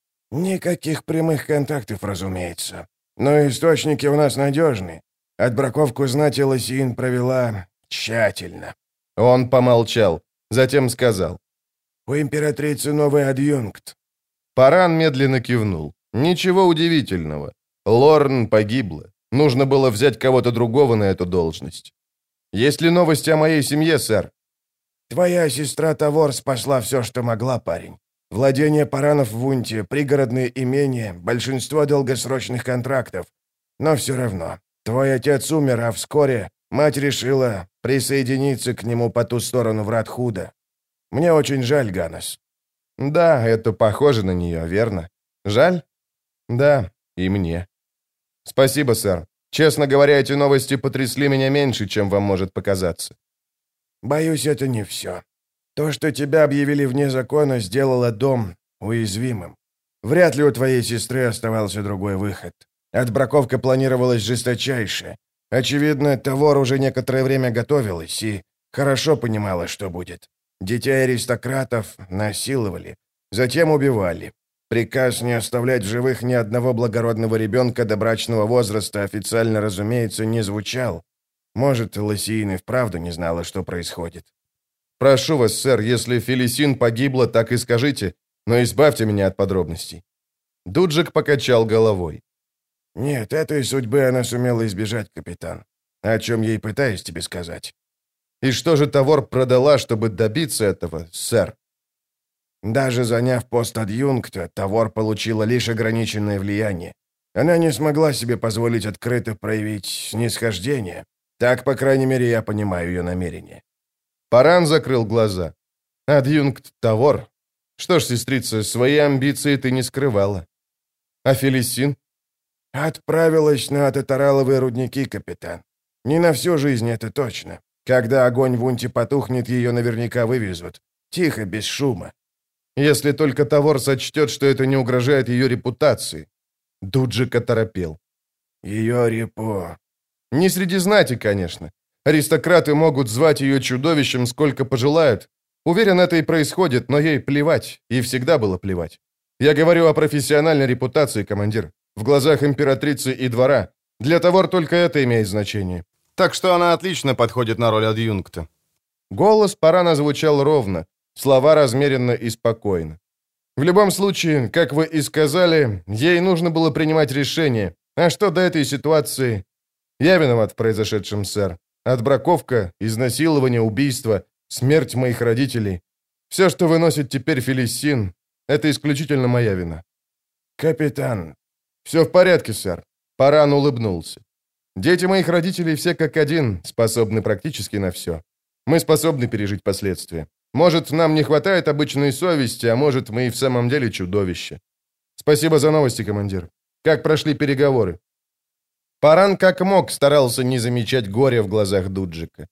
«Никаких прямых контактов, разумеется. Но источники у нас надежны. Отбраковку знати Лосиин провела тщательно». Он помолчал, затем сказал. «У императрицы новый адъюнкт». Паран медленно кивнул. Ничего удивительного. Лорн погибла. Нужно было взять кого-то другого на эту должность. «Есть ли новости о моей семье, сэр?» «Твоя сестра Тавор спасла все, что могла, парень. Владение Паранов в Унте, пригородные имения, большинство долгосрочных контрактов. Но все равно, твой отец умер, а вскоре мать решила присоединиться к нему по ту сторону врат Худа. Мне очень жаль, Ганнес». «Да, это похоже на нее, верно? Жаль?» «Да, и мне». «Спасибо, сэр. Честно говоря, эти новости потрясли меня меньше, чем вам может показаться». «Боюсь, это не все. То, что тебя объявили вне закона, сделало дом уязвимым. Вряд ли у твоей сестры оставался другой выход. Отбраковка планировалась жесточайше. Очевидно, Тавор уже некоторое время готовилась и хорошо понимала, что будет. Детей аристократов насиловали, затем убивали. Приказ не оставлять в живых ни одного благородного ребенка до брачного возраста официально, разумеется, не звучал. Может, Лосиин и вправду не знала, что происходит. «Прошу вас, сэр, если Фелисин погибла, так и скажите, но избавьте меня от подробностей». Дуджик покачал головой. «Нет, этой судьбы она сумела избежать, капитан. О чем ей пытаюсь тебе сказать». «И что же Тавор продала, чтобы добиться этого, сэр?» Даже заняв пост адъюнкта, Тавор получила лишь ограниченное влияние. Она не смогла себе позволить открыто проявить снисхождение. Так, по крайней мере, я понимаю ее намерение». Паран закрыл глаза. «Адъюнкт Тавор? Что ж, сестрица, свои амбиции ты не скрывала. А Фелисин?» «Отправилась на татараловые рудники, капитан. Не на всю жизнь, это точно. Когда огонь в Унте потухнет, ее наверняка вывезут. Тихо, без шума». «Если только Тавор сочтет, что это не угрожает ее репутации». Дуджик оторопел. «Ее репо...» «Не среди знати, конечно. Аристократы могут звать ее чудовищем, сколько пожелают. Уверен, это и происходит, но ей плевать, и всегда было плевать. Я говорю о профессиональной репутации, командир. В глазах императрицы и двора. Для Тавор только это имеет значение. Так что она отлично подходит на роль адъюнкта». Голос Парана звучал ровно, слова размеренно и спокойно. «В любом случае, как вы и сказали, ей нужно было принимать решение. А что до этой ситуации? Я виноват в произошедшем, сэр. Отбраковка, изнасилование, убийство, смерть моих родителей. Все, что выносит теперь Фелисин, это исключительно моя вина». «Капитан». «Все в порядке, сэр». Паран улыбнулся. «Дети моих родителей все как один, способны практически на все. Мы способны пережить последствия. Может, нам не хватает обычной совести, а может, мы и в самом деле чудовище. Спасибо за новости, командир. Как прошли переговоры?» Паран как мог старался не замечать горя в глазах Дуджика.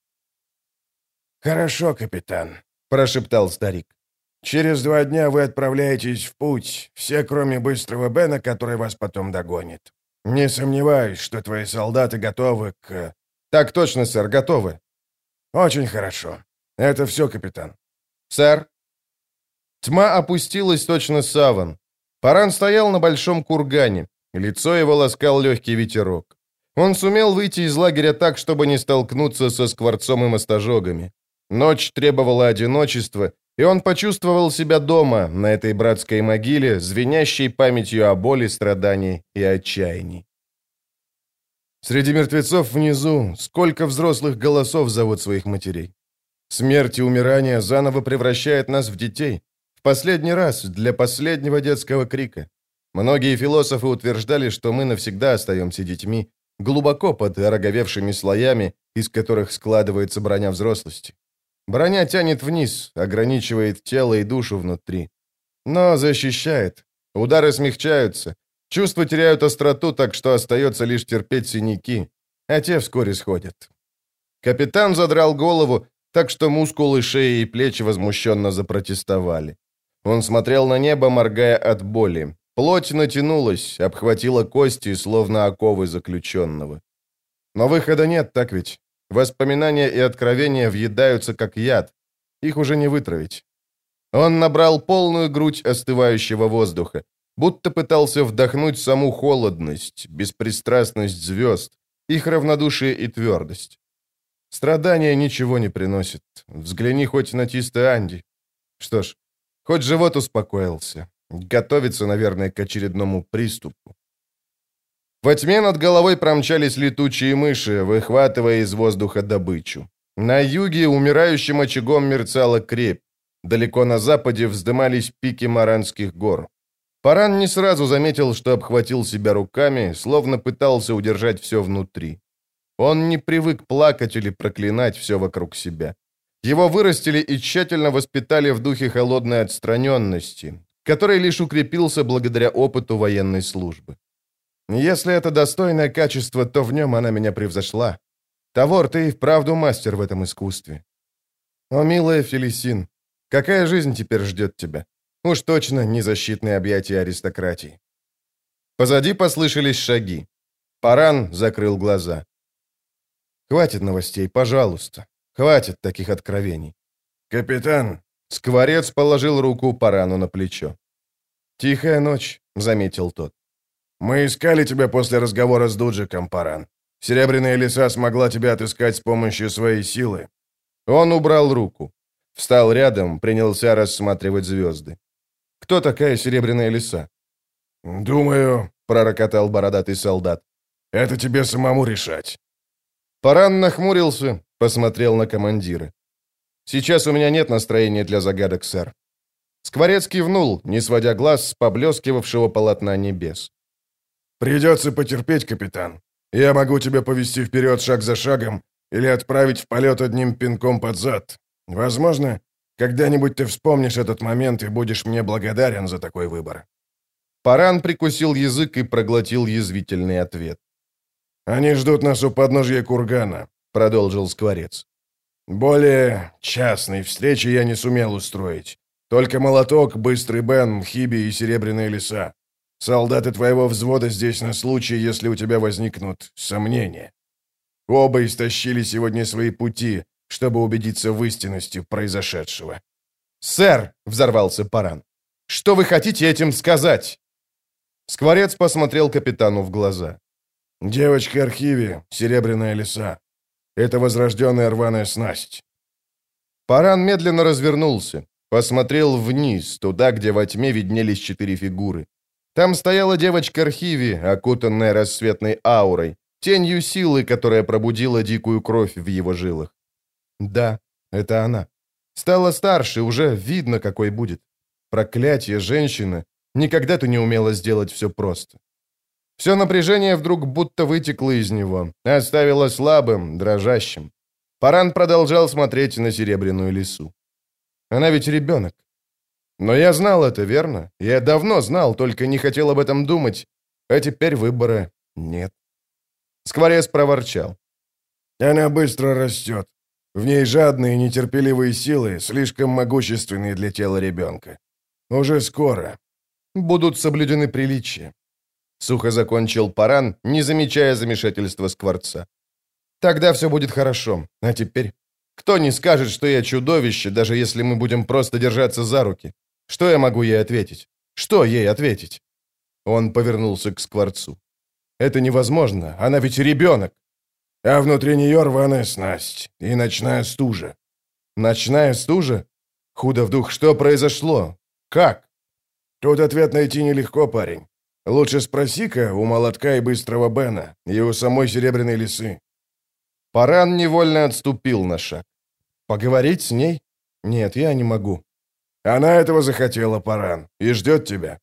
«Хорошо, капитан», — прошептал старик. «Через два дня вы отправляетесь в путь, все, кроме быстрого Бена, который вас потом догонит. Не сомневаюсь, что твои солдаты готовы к...» «Так точно, сэр, готовы». «Очень хорошо. Это все, капитан». «Сэр?» Тьма опустилась точно саван. Паран стоял на большом кургане. Лицо его ласкал легкий ветерок. Он сумел выйти из лагеря так, чтобы не столкнуться со скворцом и мостожогами. Ночь требовала одиночества, и он почувствовал себя дома, на этой братской могиле, звенящей памятью о боли, страдании и отчаянии. Среди мертвецов внизу сколько взрослых голосов зовут своих матерей. Смерть и умирание заново превращает нас в детей. В последний раз, для последнего детского крика. Многие философы утверждали, что мы навсегда остаемся детьми, глубоко под ороговевшими слоями, из которых складывается броня взрослости. Броня тянет вниз, ограничивает тело и душу внутри. Но защищает. Удары смягчаются. Чувства теряют остроту, так что остается лишь терпеть синяки, а те вскоре сходят. Капитан задрал голову, так что мускулы шеи и плечи возмущенно запротестовали. Он смотрел на небо, моргая от боли. Плоть натянулась, обхватила кости, словно оковы заключенного. Но выхода нет, так ведь? Воспоминания и откровения въедаются, как яд. Их уже не вытравить. Он набрал полную грудь остывающего воздуха, будто пытался вдохнуть саму холодность, беспристрастность звезд, их равнодушие и твердость. Страдания ничего не приносят. Взгляни хоть на Тиста Анди. Что ж, хоть живот успокоился. Готовится, наверное, к очередному приступу. Во тьме над головой промчались летучие мыши, выхватывая из воздуха добычу. На юге умирающим очагом мерцала крепь. Далеко на западе вздымались пики Маранских гор. Паран не сразу заметил, что обхватил себя руками, словно пытался удержать все внутри. Он не привык плакать или проклинать все вокруг себя. Его вырастили и тщательно воспитали в духе холодной отстраненности, который лишь укрепился благодаря опыту военной службы. Если это достойное качество, то в нем она меня превзошла. Тавор, ты и вправду мастер в этом искусстве. О, милая Фелисин, какая жизнь теперь ждет тебя? Уж точно не защитные объятия аристократии. Позади послышались шаги. Паран закрыл глаза. Хватит новостей, пожалуйста. Хватит таких откровений. «Капитан!» Скворец положил руку Парану на плечо. «Тихая ночь», — заметил тот. «Мы искали тебя после разговора с Дуджиком, Паран. Серебряная лиса смогла тебя отыскать с помощью своей силы». Он убрал руку. Встал рядом, принялся рассматривать звезды. «Кто такая Серебряная лиса?» «Думаю», — пророкотал бородатый солдат, — «это тебе самому решать». Паран нахмурился, посмотрел на командира. «Сейчас у меня нет настроения для загадок, сэр». Скворец кивнул, не сводя глаз с поблескивавшего полотна небес. «Придется потерпеть, капитан. Я могу тебя повести вперед шаг за шагом или отправить в полет одним пинком под зад. Возможно, когда-нибудь ты вспомнишь этот момент и будешь мне благодарен за такой выбор». Паран прикусил язык и проглотил язвительный ответ. «Они ждут нас у подножья кургана», — продолжил Скворец. «Более частной встречи я не сумел устроить. Только Молоток, Быстрый Бен, Хиби и Серебряная лиса. Солдаты твоего взвода здесь на случай, если у тебя возникнут сомнения. Оба истощили сегодня свои пути, чтобы убедиться в истинности произошедшего». «Сэр!» — взорвался Паран. «Что вы хотите этим сказать?» Скворец посмотрел капитану в глаза. «Девочка Архиви, Серебряная лиса. Это возрожденная рваная снасть». Паран медленно развернулся, посмотрел вниз, туда, где во тьме виднелись четыре фигуры. Там стояла девочка Архиви, окутанная рассветной аурой, тенью силы, которая пробудила дикую кровь в его жилах. Да, это она. Стала старше, уже видно, какой будет. Проклятие, женщина. Никогда ты не умела сделать все просто. Все напряжение вдруг будто вытекло из него, оставило слабым, дрожащим. Паран продолжал смотреть на серебряную лису. Она ведь ребенок. Но я знал это, верно? Я давно знал, только не хотел об этом думать. А теперь выбора нет. Скворец проворчал. Она быстро растет. В ней жадные, нетерпеливые силы, слишком могущественные для тела ребенка. Уже скоро. Будут соблюдены приличия. Сухо закончил Паран, не замечая замешательства Скворца. Тогда все будет хорошо. А теперь? Кто не скажет, что я чудовище, даже если мы будем просто держаться за руки? Что я могу ей ответить? Что ей ответить? Он повернулся к Скворцу. Это невозможно, она ведь ребенок. А внутри нее рваная снасть и ночная стужа. Ночная стужа? Худо в дух, что произошло? Как? Тут ответ найти нелегко, парень. Лучше спроси-ка у молотка и быстрого Бена, и у самой Серебряной Лисы. Паран невольно отступил на шаг. Поговорить с ней? Нет, я не могу. Она этого захотела, Паран, и ждет тебя.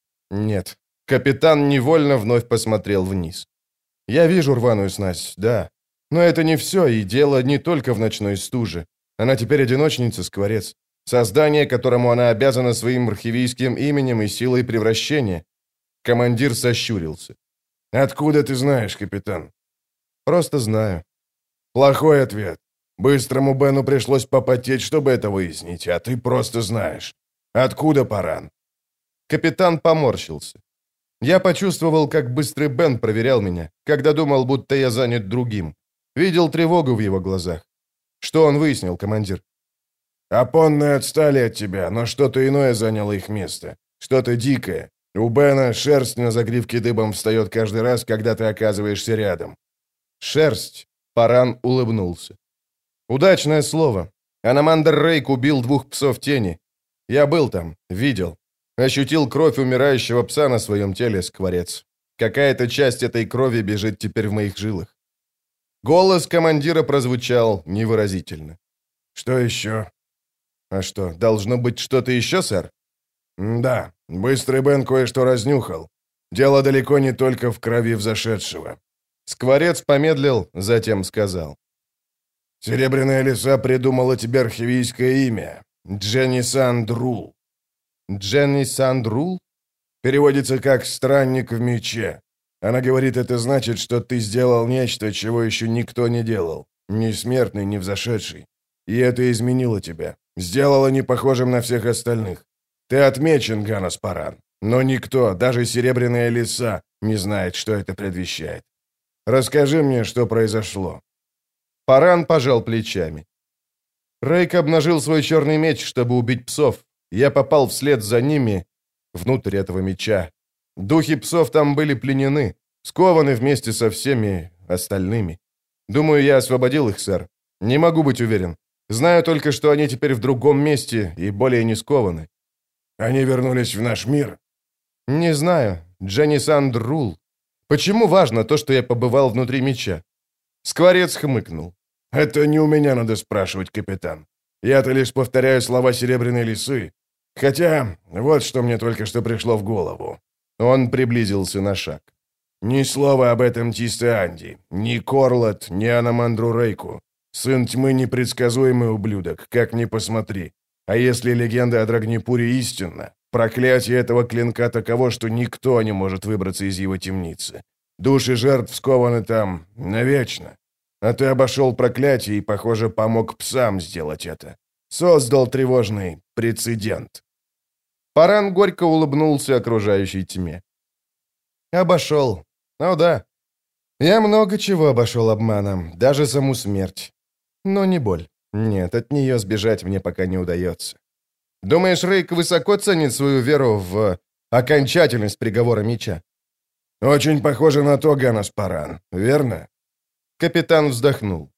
Нет. Капитан невольно вновь посмотрел вниз. Я вижу рваную снасть, да. Но это не все, и дело не только в ночной стуже. Она теперь одиночница, Скворец. Создание, которому она обязана своим архивийским именем и силой превращения. Командир сощурился. «Откуда ты знаешь, капитан?» «Просто знаю». «Плохой ответ. Быстрому Бену пришлось попотеть, чтобы это выяснить, а ты просто знаешь. Откуда, Паран?» Капитан поморщился. Я почувствовал, как быстрый Бен проверял меня, когда думал, будто я занят другим. Видел тревогу в его глазах. Что он выяснил, командир? «Апонные отстали от тебя, но что-то иное заняло их место. Что-то дикое. У Бена шерсть на загривке дыбом встает каждый раз, когда ты оказываешься рядом». «Шерсть?» — Паран улыбнулся. «Удачное слово. Аномандр Рейк убил двух псов тени. Я был там, видел. Ощутил кровь умирающего пса на своем теле, Скворец. Какая-то часть этой крови бежит теперь в моих жилах». Голос командира прозвучал невыразительно. «Что еще?» «А что, должно быть что-то еще, сэр?» «Да, быстрый Бен кое-что разнюхал. Дело далеко не только в крови взошедшего». Скворец помедлил, затем сказал. «Серебряная Лиса придумала тебе архивийское имя. Дженни Сандрул». «Дженни Сандрул?» Переводится как «странник в мече». Она говорит, это значит, что ты сделал нечто, чего еще никто не делал. Ни смертный, ни взошедший. И это изменило тебя. Сделало непохожим на всех остальных. Ты отмечен, Ганас Паран. Но никто, даже Серебряная Лиса, не знает, что это предвещает. Расскажи мне, что произошло». Паран пожал плечами. Рейк обнажил свой черный меч, чтобы убить псов. Я попал вслед за ними внутрь этого меча. Духи псов там были пленены, скованы вместе со всеми остальными. Думаю, я освободил их, сэр. Не могу быть уверен. Знаю только, что они теперь в другом месте и более не скованы. Они вернулись в наш мир? Не знаю. Дженни Сандрул. Почему важно то, что я побывал внутри меча? Скворец хмыкнул. Это не у меня надо спрашивать, капитан. Я-то лишь повторяю слова Серебряной Лисы. Хотя, вот что мне только что пришло в голову. Он приблизился на шаг. Ни слова об этом Тисте-Анди, ни Корлот, ни Аномандру Рейку. Сын тьмы непредсказуемый ублюдок, как ни посмотри. А если легенда о Драгнепуре истинна, проклятие этого клинка таково, что никто не может выбраться из его темницы. Души жертв скованы там навечно. А ты обошел проклятие и, похоже, помог псам сделать это. Создал тревожный прецедент. Паран горько улыбнулся окружающей тьме. Обошел. Ну да. Я много чего обошел обманом, даже саму смерть. Но не боль. Нет, от нее сбежать мне пока не удается. Думаешь, Рейк высоко ценит свою веру в окончательность приговора меча? Очень похоже на то, Ганас Паран, верно? Капитан вздохнул.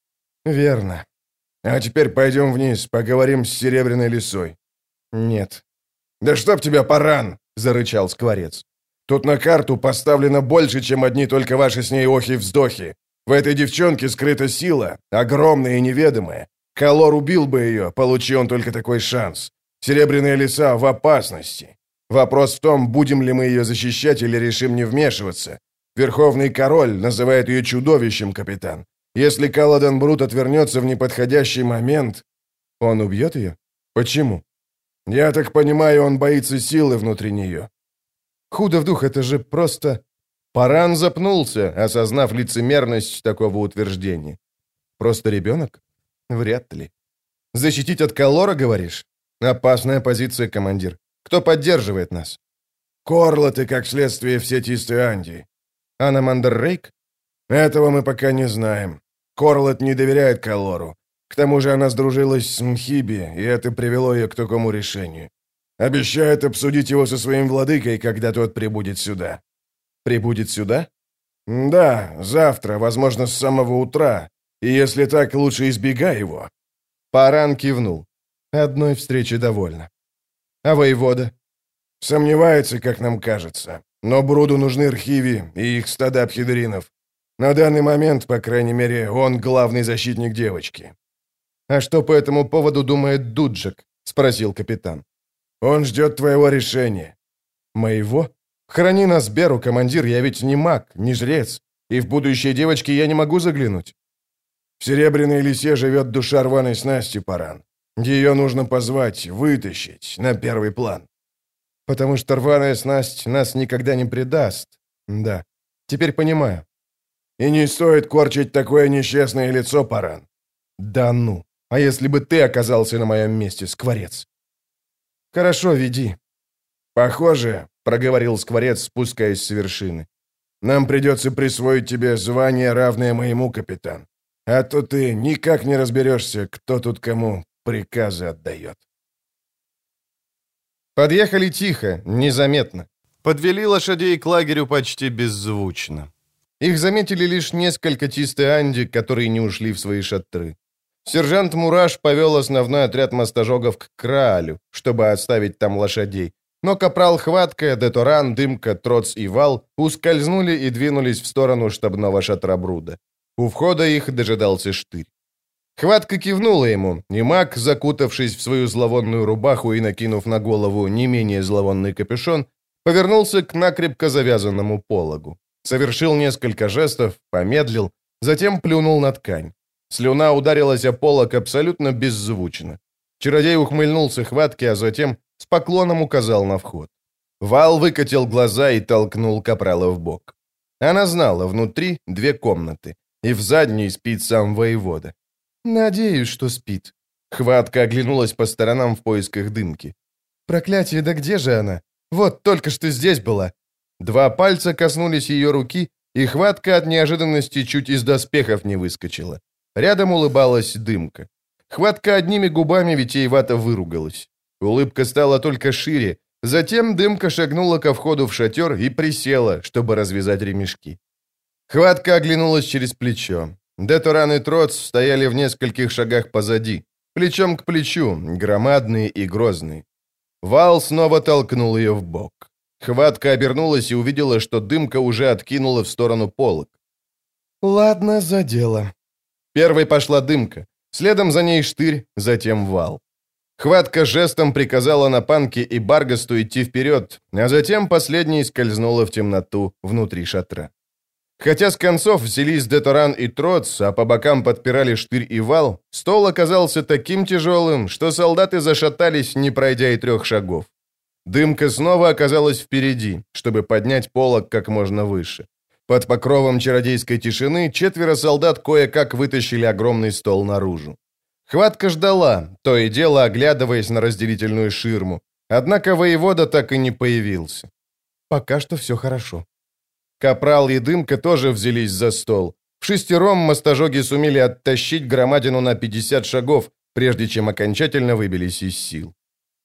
Верно. А теперь пойдем вниз, поговорим с Серебряной Лисой. Нет. Да чтоб тебя, Паран! Зарычал Скворец. Тут на карту поставлено больше, чем одни только ваши с ней охи-вздохи. В этой девчонке скрыта сила, огромная и неведомая. Калор убил бы ее, получи он только такой шанс. Серебряные леса в опасности. Вопрос в том, будем ли мы ее защищать или решим не вмешиваться. Верховный король называет ее чудовищем, капитан. Если Каладан Брут отвернется в неподходящий момент... Он убьет ее? Почему? Я так понимаю, он боится силы внутри нее. Худо в дух, это же просто... Паран запнулся, осознав лицемерность такого утверждения. Просто ребенок? Вряд ли. Защитить от Калора, говоришь? Опасная позиция, командир. Кто поддерживает нас? Корлот и, как следствие, все Тисты Анди. Анамандер Рейк? Этого мы пока не знаем. Корлот не доверяет Калору. К тому же она сдружилась с Мхиби, и это привело ее к такому решению. Обещает обсудить его со своим владыкой, когда тот прибудет сюда. Прибудет сюда? Да, завтра, возможно, с самого утра. И если так, лучше избегай его. Паран кивнул. Одной встречи довольно. А воевода? Сомневается, как нам кажется. Но Бруду нужны Рхиви и их стада пхидринов. На данный момент, по крайней мере, он главный защитник девочки. «А что по этому поводу думает Дуджик?» — спросил капитан. «Он ждет твоего решения». «Моего? Храни нас, Беру, командир, я ведь не маг, не жрец, и в будущее девочки я не могу заглянуть». «В Серебряной лисе живет душа рваной снасти, Паран. Ее нужно позвать, вытащить на первый план». «Потому что рваная снасть нас никогда не предаст. Да, теперь понимаю». «И не стоит корчить такое несчастное лицо, Паран». «Да ну! А если бы ты оказался на моем месте, Скворец?» «Хорошо, веди». «Похоже, — проговорил Скворец, спускаясь с вершины, — нам придется присвоить тебе звание, равное моему, капитан. А то ты никак не разберешься, кто тут кому приказы отдает». Подъехали тихо, незаметно. Подвели лошадей к лагерю почти беззвучно. Их заметили лишь несколько Тисты Анди, которые не ушли в свои шатры. Сержант Мураш повел основной отряд мостожогов к Краалю, чтобы оставить там лошадей. Но капрал Хватка, Деторан, Дымка, Троц и Вал ускользнули и двинулись в сторону штабного шатра Бруда. У входа их дожидался Штырь. Хватка кивнула ему, и маг, закутавшись в свою зловонную рубаху и накинув на голову не менее зловонный капюшон, повернулся к накрепко завязанному пологу. Совершил несколько жестов, помедлил, затем плюнул на ткань. Слюна ударилась о полог абсолютно беззвучно. Чародей ухмыльнулся Хватке, а затем с поклоном указал на вход. Вал выкатил глаза и толкнул капрала в бок. Она знала, внутри две комнаты, и в задней спит сам воевода. «Надеюсь, что спит». Хватка оглянулась по сторонам в поисках Дымки. «Проклятие, да где же она? Вот, только что здесь была». Два пальца коснулись ее руки, и Хватка от неожиданности чуть из доспехов не выскочила. Рядом улыбалась Дымка. Хватка одними губами витиевато выругалась. Улыбка стала только шире. Затем Дымка шагнула ко входу в шатер и присела, чтобы развязать ремешки. Хватка оглянулась через плечо. Деторан и Троц стояли в нескольких шагах позади, плечом к плечу, громадные и грозные. Вал снова толкнул ее в бок. Хватка обернулась и увидела, что Дымка уже откинула в сторону полог. «Ладно, за дело». Первой пошла Дымка, следом за ней Штырь, затем Вал. Хватка жестом приказала Напанке и Баргасту идти вперед, а затем последней скользнула в темноту внутри шатра. Хотя с концов взялись Деторан и Троц, а по бокам подпирали Штырь и Вал, стол оказался таким тяжелым, что солдаты зашатались, не пройдя и трех шагов. Дымка снова оказалась впереди, чтобы поднять полог как можно выше. Под покровом чародейской тишины четверо солдат кое-как вытащили огромный стол наружу. Хватка ждала, то и дело оглядываясь на разделительную ширму. Однако воевода так и не появился. Пока что все хорошо. Капрал и Дымка тоже взялись за стол. В шестером мостожоги сумели оттащить громадину на пятьдесят шагов, прежде чем окончательно выбились из сил.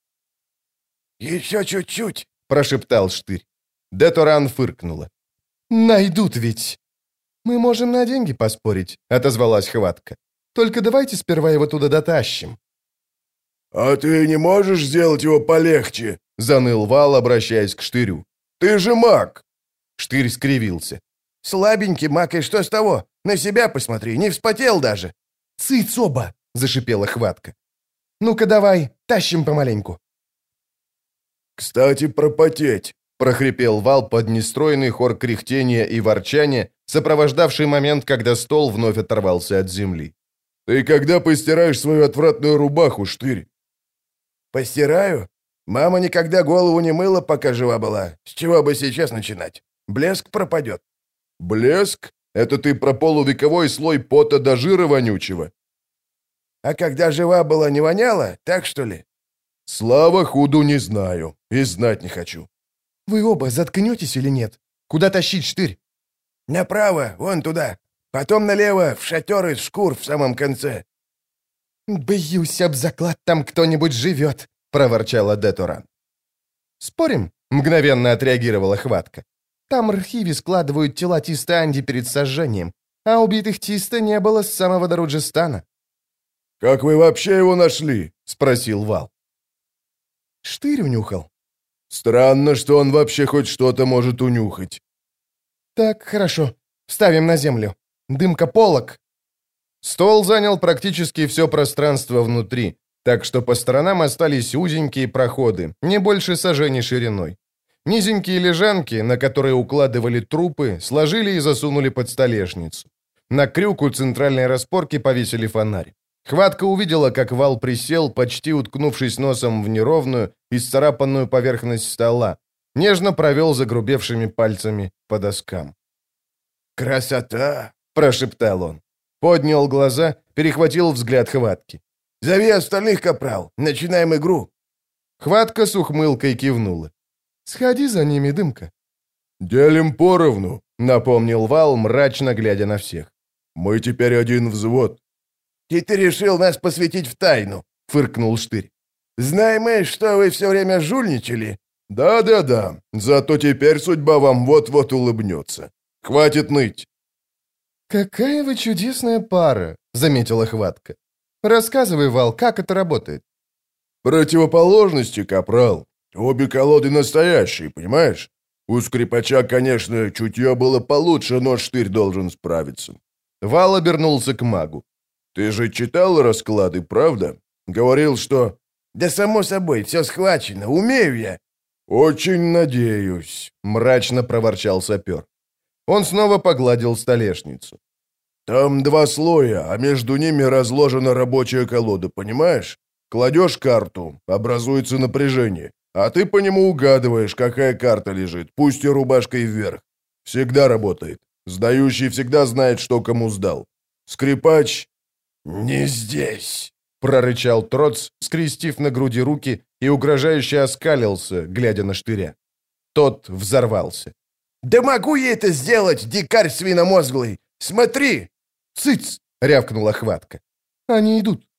«Еще чуть-чуть», — прошептал Штырь. Деторан фыркнула. «Найдут ведь!» «Мы можем на деньги поспорить», — отозвалась Хватка. «Только давайте сперва его туда дотащим». «А ты не можешь сделать его полегче?» — заныл Вал, обращаясь к Штырю. Ты же маг!» Штырь скривился. «Слабенький маг, и что с того? На себя посмотри, не вспотел даже!» «Цыц оба!» — зашипела Хватка. «Ну-ка давай, тащим помаленьку!» «Кстати, пропотеть!» — прохрипел Вал под нестройный хор кряхтения и ворчания, сопровождавший момент, когда стол вновь оторвался от земли. «Ты когда постираешь свою отвратную рубаху, Штырь?» «Постираю? Мама никогда голову не мыла, пока жива была. С чего бы сейчас начинать? Блеск пропадет». «Блеск? Это ты про полувековой слой пота до жира вонючего?» «А когда жива была, не воняла? Так что ли?» «Слава худу не знаю. И знать не хочу». «Вы оба заткнетесь или нет? Куда тащить, Штырь?» «Направо, вон туда. Потом налево, в шатер из шкур в самом конце». «Бьюсь об заклад, там кто-нибудь живет», — проворчала Детуран. «Спорим?» — мгновенно отреагировала Хватка. «Там архиве складывают тела Тиста Анди перед сожжением, а убитых Тиста не было с самого Даруджистана». «Как вы вообще его нашли?» — спросил Вал. Штырь унюхал. «Странно, что он вообще хоть что-то может унюхать». «Так, хорошо. Ставим на землю. Дымка полок». Стол занял практически все пространство внутри, так что по сторонам остались узенькие проходы, не больше сажений шириной. Низенькие лежанки, на которые укладывали трупы, сложили и засунули под столешницу. На крюк у центральной распорки повесили фонарь. Хватка увидела, как Вал присел, почти уткнувшись носом в неровную, исцарапанную поверхность стола. Нежно провел загрубевшими пальцами по доскам. «Красота!» — прошептал он. Поднял глаза, перехватил взгляд Хватки. «Зови остальных, капрал. Начинаем игру». Хватка с ухмылкой кивнула. «Сходи за ними, Дымка». «Делим поровну», — напомнил Вал, мрачно глядя на всех. «Мы теперь один взвод». «И ты решил нас посвятить в тайну», — фыркнул Штырь. «Знаем мы, что вы все время жульничали». «Да-да-да, зато теперь судьба вам вот-вот улыбнется. Хватит ныть». «Какая вы чудесная пара», — заметила Хватка. «Рассказывай, Вал, как это работает?» «Противоположности, капрал. Обе колоды настоящие, понимаешь? У скрипача, конечно, чутье было получше, но Штырь должен справиться». Вал обернулся к магу. «Ты же читал расклады, правда? Говорил, что...» «Да само собой, все схвачено, умею я». «Очень надеюсь», — мрачно проворчал сапер. Он снова погладил столешницу. «Там два слоя, а между ними разложена рабочая колода, понимаешь? Кладешь карту, образуется напряжение, а ты по нему угадываешь, какая карта лежит, пусть и рубашкой вверх. Всегда работает. Сдающий всегда знает, что кому сдал. Скрипач...» «Не здесь», — прорычал Троц, скрестив на груди руки и угрожающе оскалился, глядя на Штыря. Тот взорвался. «Да могу я это сделать, дикарь свиномозглый! Смотри!» «Цыц!» — рявкнула Хватка. «Они идут».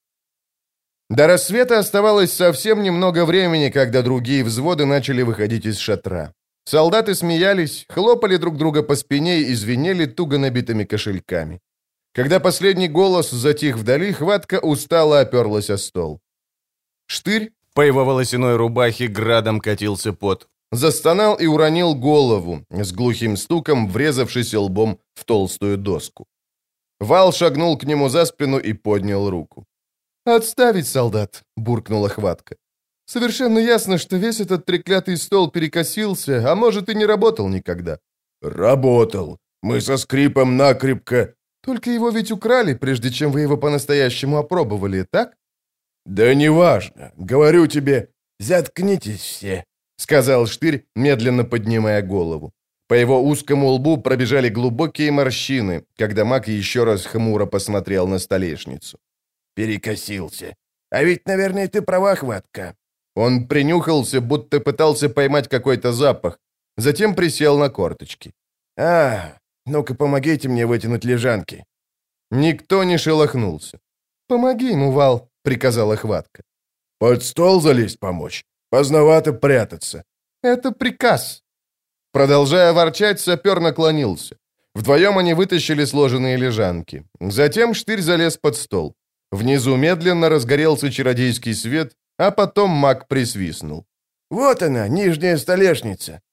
До рассвета оставалось совсем немного времени, когда другие взводы начали выходить из шатра. Солдаты смеялись, хлопали друг друга по спине и звенели туго набитыми кошельками. Когда последний голос затих вдали, Хватка устало оперлась о стол. Штырь, по его волосяной рубахе градом катился пот, застонал и уронил голову, с глухим стуком врезавшись лбом в толстую доску. Вал шагнул к нему за спину и поднял руку. «Отставить, солдат!» — буркнула Хватка. «Совершенно ясно, что весь этот треклятый стол перекосился, а может и не работал никогда». «Работал. Мы со скрипом накрепко...» «Только его ведь украли, прежде чем вы его по-настоящему опробовали, так?» «Да неважно. Говорю тебе...» «Заткнитесь все», — сказал Штырь, медленно поднимая голову. По его узкому лбу пробежали глубокие морщины, когда маг еще раз хмуро посмотрел на столешницу. «Перекосился. А ведь, наверное, ты права, Хватка». Он принюхался, будто пытался поймать какой-то запах, затем присел на корточки. «А, ну-ка помогите мне вытянуть лежанки». Никто не шелохнулся. «Помоги ему, Вал», — приказала Хватка. «Под стол залезть помочь? Поздновато прятаться». «Это приказ». Продолжая ворчать, сапер наклонился. Вдвоем они вытащили сложенные лежанки. Затем Штырь залез под стол. Внизу медленно разгорелся чародейский свет, а потом маг присвистнул. «Вот она, нижняя столешница».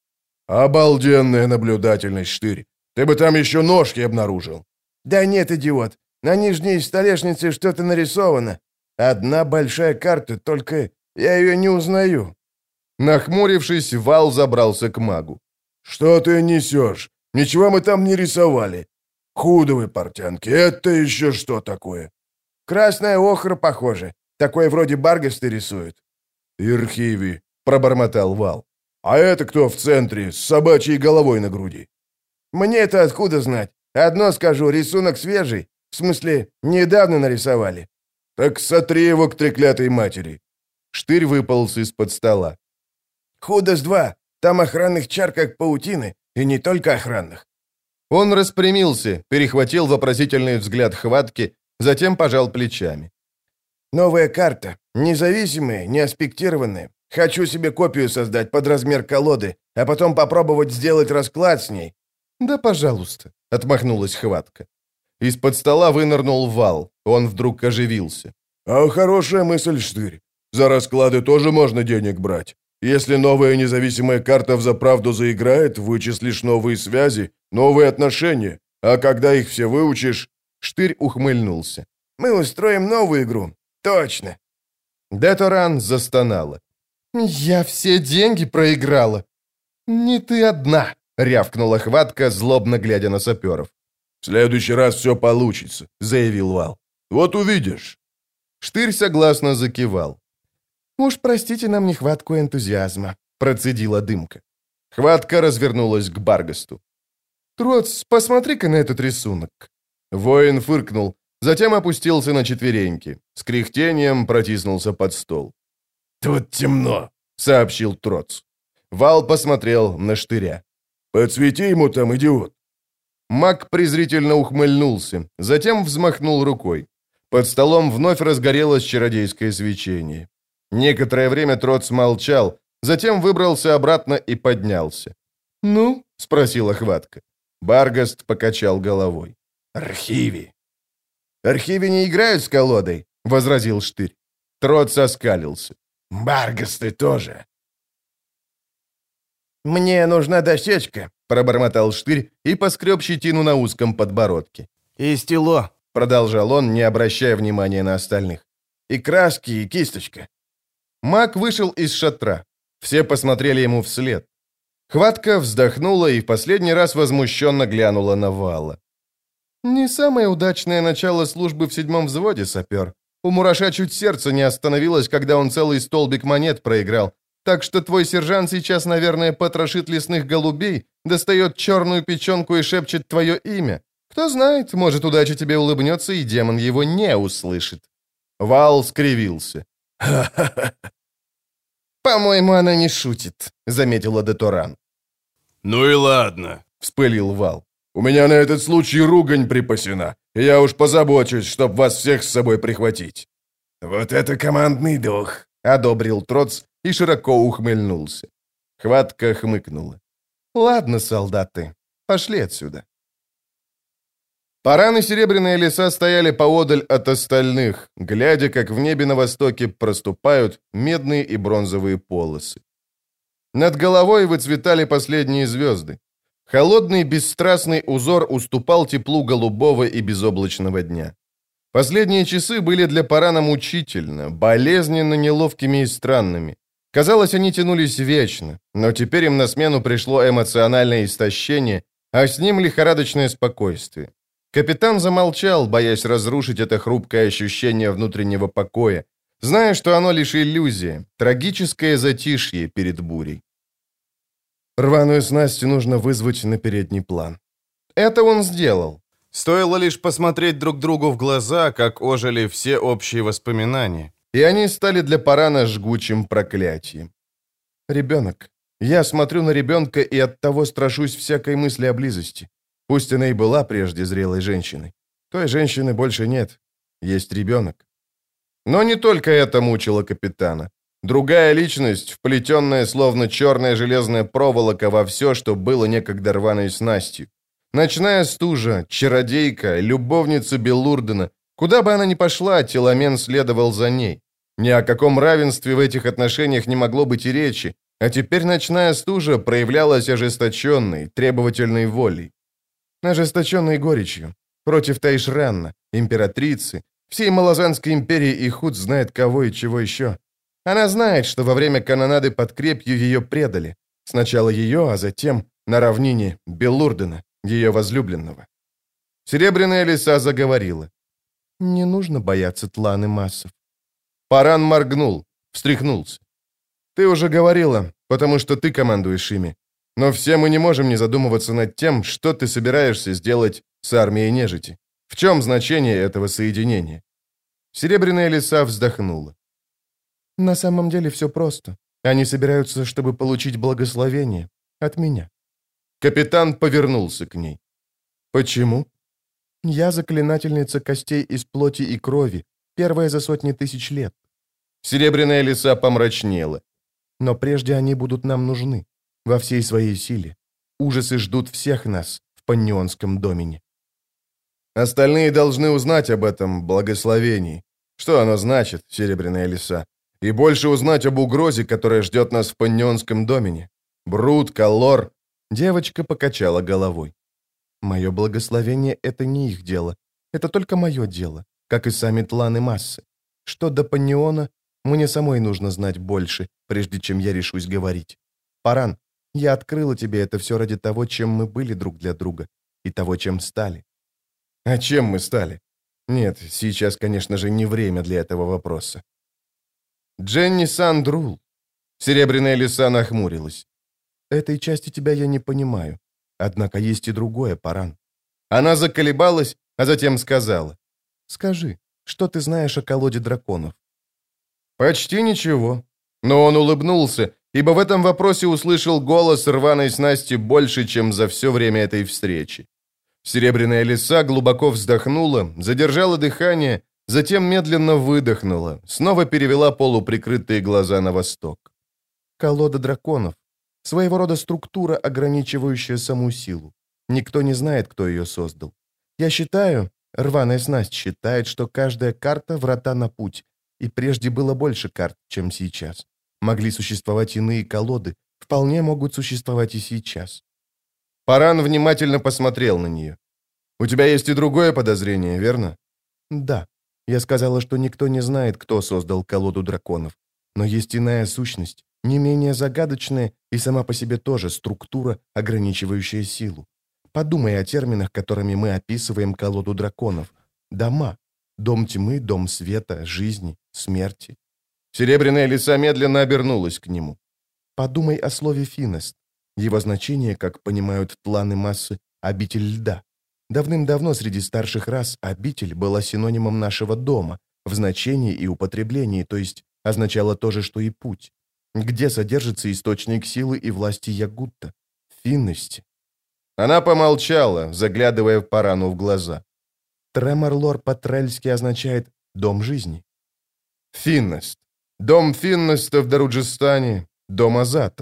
Обалденная наблюдательность, Штырь. Ты бы там еще ножки обнаружил. Да нет, идиот. На нижней столешнице что-то нарисовано. Одна большая карта, только я ее не узнаю. Нахмурившись, Вал забрался к магу. Что ты несешь? Ничего мы там не рисовали. Худовые портянки, это еще что такое? Красная охра, похоже. Такое вроде Баргасты рисуют. Ирхиви, пробормотал Вал. А это кто в центре, с собачьей головой на груди? Мне-то откуда знать? Одно скажу, рисунок свежий. В смысле, недавно нарисовали. Так сотри его к треклятой матери. Штырь выполз из-под стола. Худо с два. Там охранных чар как паутины, и не только охранных. Он распрямился, перехватил вопросительный взгляд Хватки, затем пожал плечами. Новая карта. Независимая, не аспектированная. Хочу себе копию создать под размер колоды, а потом попробовать сделать расклад с ней. Да, пожалуйста, отмахнулась Хватка. Из-под стола вынырнул Вал. Он вдруг оживился. А хорошая мысль, Штырь. За расклады тоже можно денег брать. Если новая независимая карта взаправду заиграет, вычислишь новые связи, новые отношения. А когда их все выучишь... Штырь ухмыльнулся. Мы устроим новую игру. Точно. Деторан застонала. «Я все деньги проиграла». «Не ты одна», — рявкнула Хватка, злобно глядя на саперов. «В следующий раз все получится», — заявил Вал. «Вот увидишь». Штырь согласно закивал. «Уж простите нам нехватку энтузиазма», — процедила Дымка. Хватка развернулась к Баргасту. «Троц, посмотри-ка на этот рисунок». Воин фыркнул, затем опустился на четвереньки. С кряхтением протиснулся под стол. «Тут темно», — сообщил Троц. Вал посмотрел на Штыря. «Подсвети ему там, идиот». Маг презрительно ухмыльнулся, затем взмахнул рукой. Под столом вновь разгорелось чародейское свечение. Некоторое время Троц молчал, затем выбрался обратно и поднялся. «Ну?» — спросила Хватка. Баргаст покачал головой. «Архиви». «Архиви не играют с колодой», — возразил Штырь. Троц оскалился. «Баргасты тоже». «Мне нужна дощечка», — пробормотал Штырь и поскреб щетину на узком подбородке. «И стело», — продолжал он, не обращая внимания на остальных. «И краски, и кисточка». Маг вышел из шатра. Все посмотрели ему вслед. Хватка вздохнула и в последний раз возмущенно глянула на Вала. «Не самое удачное начало службы в седьмом взводе, сапер. У Мураша чуть сердце не остановилось, когда он целый столбик монет проиграл. Так что твой сержант сейчас, наверное, потрошит лесных голубей, достает черную печенку и шепчет твое имя. Кто знает, может, удача тебе улыбнется, и демон его не услышит». Вал скривился. «Ха-ха-ха». «По-моему, она не шутит», — заметила Деторан. «Ну и ладно», — вспылил Вал. «У меня на этот случай ругань припасена, и я уж позабочусь, чтоб вас всех с собой прихватить». «Вот это командный дух», — одобрил Троц и широко ухмыльнулся. Хватка хмыкнула. «Ладно, солдаты, пошли отсюда». Паран и серебряные леса стояли поодаль от остальных, глядя, как в небе на востоке проступают медные и бронзовые полосы. Над головой выцветали последние звезды. Холодный бесстрастный узор уступал теплу голубого и безоблачного дня. Последние часы были для Парана мучительно, болезненно неловкими и странными. Казалось, они тянулись вечно, но теперь им на смену пришло эмоциональное истощение, а с ним лихорадочное спокойствие. Капитан замолчал, боясь разрушить это хрупкое ощущение внутреннего покоя, зная, что оно лишь иллюзия, трагическое затишье перед бурей. Рваную снасть нужно вызвать на передний план. Это он сделал. Стоило лишь посмотреть друг другу в глаза, как ожили все общие воспоминания, и они стали для Парана жгучим проклятием. Ребенок. Я смотрю на ребенка и оттого страшусь всякой мысли о близости. Пусть она и была прежде зрелой женщиной. Той женщины больше нет. Есть ребенок. Но не только это мучило капитана. Другая личность, вплетенная словно черная железная проволока во все, что было некогда рваной снастью. Ночная стужа, чародейка, любовница Белурдена. Куда бы она ни пошла, Теламен следовал за ней. Ни о каком равенстве в этих отношениях не могло быть и речи. А теперь ночная стужа проявлялась ожесточенной, требовательной волей. Ожесточенной горечью. Против Тайшранна, императрицы, всей Малазанской империи и худ знает кого и чего еще. Она знает, что во время канонады под крепью ее предали. Сначала ее, а затем на равнине Белурдена, ее возлюбленного. Серебряная лиса заговорила. «Не нужно бояться тланы массов». Паран моргнул, встряхнулся. «Ты уже говорила, потому что ты командуешь ими. Но все мы не можем не задумываться над тем, что ты собираешься сделать с армией нежити. В чем значение этого соединения?» Серебряная лиса вздохнула. «На самом деле все просто. Они собираются, чтобы получить благословение от меня». Капитан повернулся к ней. «Почему?» «Я заклинательница костей из плоти и крови, первая за сотни тысяч лет». Серебряная лиса помрачнела. «Но прежде они будут нам нужны, во всей своей силе. Ужасы ждут всех нас в Паннионском домене». «Остальные должны узнать об этом благословении. Что оно значит, Серебряная лиса? И больше узнать об угрозе, которая ждет нас в Паннионском домене. Брут, Каллор...» Девочка покачала головой. «Мое благословение — это не их дело. Это только мое дело, как и сами тланы массы. Что до Панниона, мне самой нужно знать больше, прежде чем я решусь говорить. Паран, я открыла тебе это все ради того, чем мы были друг для друга, и того, чем стали». «А чем мы стали?» «Нет, сейчас, конечно же, не время для этого вопроса». «Дженни Сандрул». Серебряная лиса нахмурилась. «Этой части тебя я не понимаю. Однако есть и другое, Паран». Она заколебалась, а затем сказала. «Скажи, что ты знаешь о колоде драконов?» «Почти ничего». Но он улыбнулся, ибо в этом вопросе услышал голос рваной снасти больше, чем за все время этой встречи. Серебряная лиса глубоко вздохнула, задержала дыхание, затем медленно выдохнула, снова перевела полуприкрытые глаза на восток. «Колода драконов. Своего рода структура, ограничивающая саму силу. Никто не знает, кто ее создал. Я считаю, рваная снасть считает, что каждая карта — врата на путь, и прежде было больше карт, чем сейчас. Могли существовать иные колоды, вполне могут существовать и сейчас». Паран внимательно посмотрел на нее. «У тебя есть и другое подозрение, верно?» «Да. Я сказала, что никто не знает, кто создал колоду драконов. Но есть иная сущность, не менее загадочная и сама по себе тоже структура, ограничивающая силу. Подумай о терминах, которыми мы описываем колоду драконов. Дома. Дом тьмы, дом света, жизни, смерти». Серебряная лиса медленно обернулась к нему. «Подумай о слове «финест». Его значение, как понимают тланы массы, обитель льда. Давным-давно среди старших рас обитель была синонимом нашего дома, в значении и употреблении, то есть означало то же, что и путь. Где содержится источник силы и власти Ягутта? В Финнесте». Она помолчала, заглядывая Парану в глаза. Треморлор по-трельски означает «дом жизни». Финнест. Дом Финнеста в Даруджистане, дом азатов.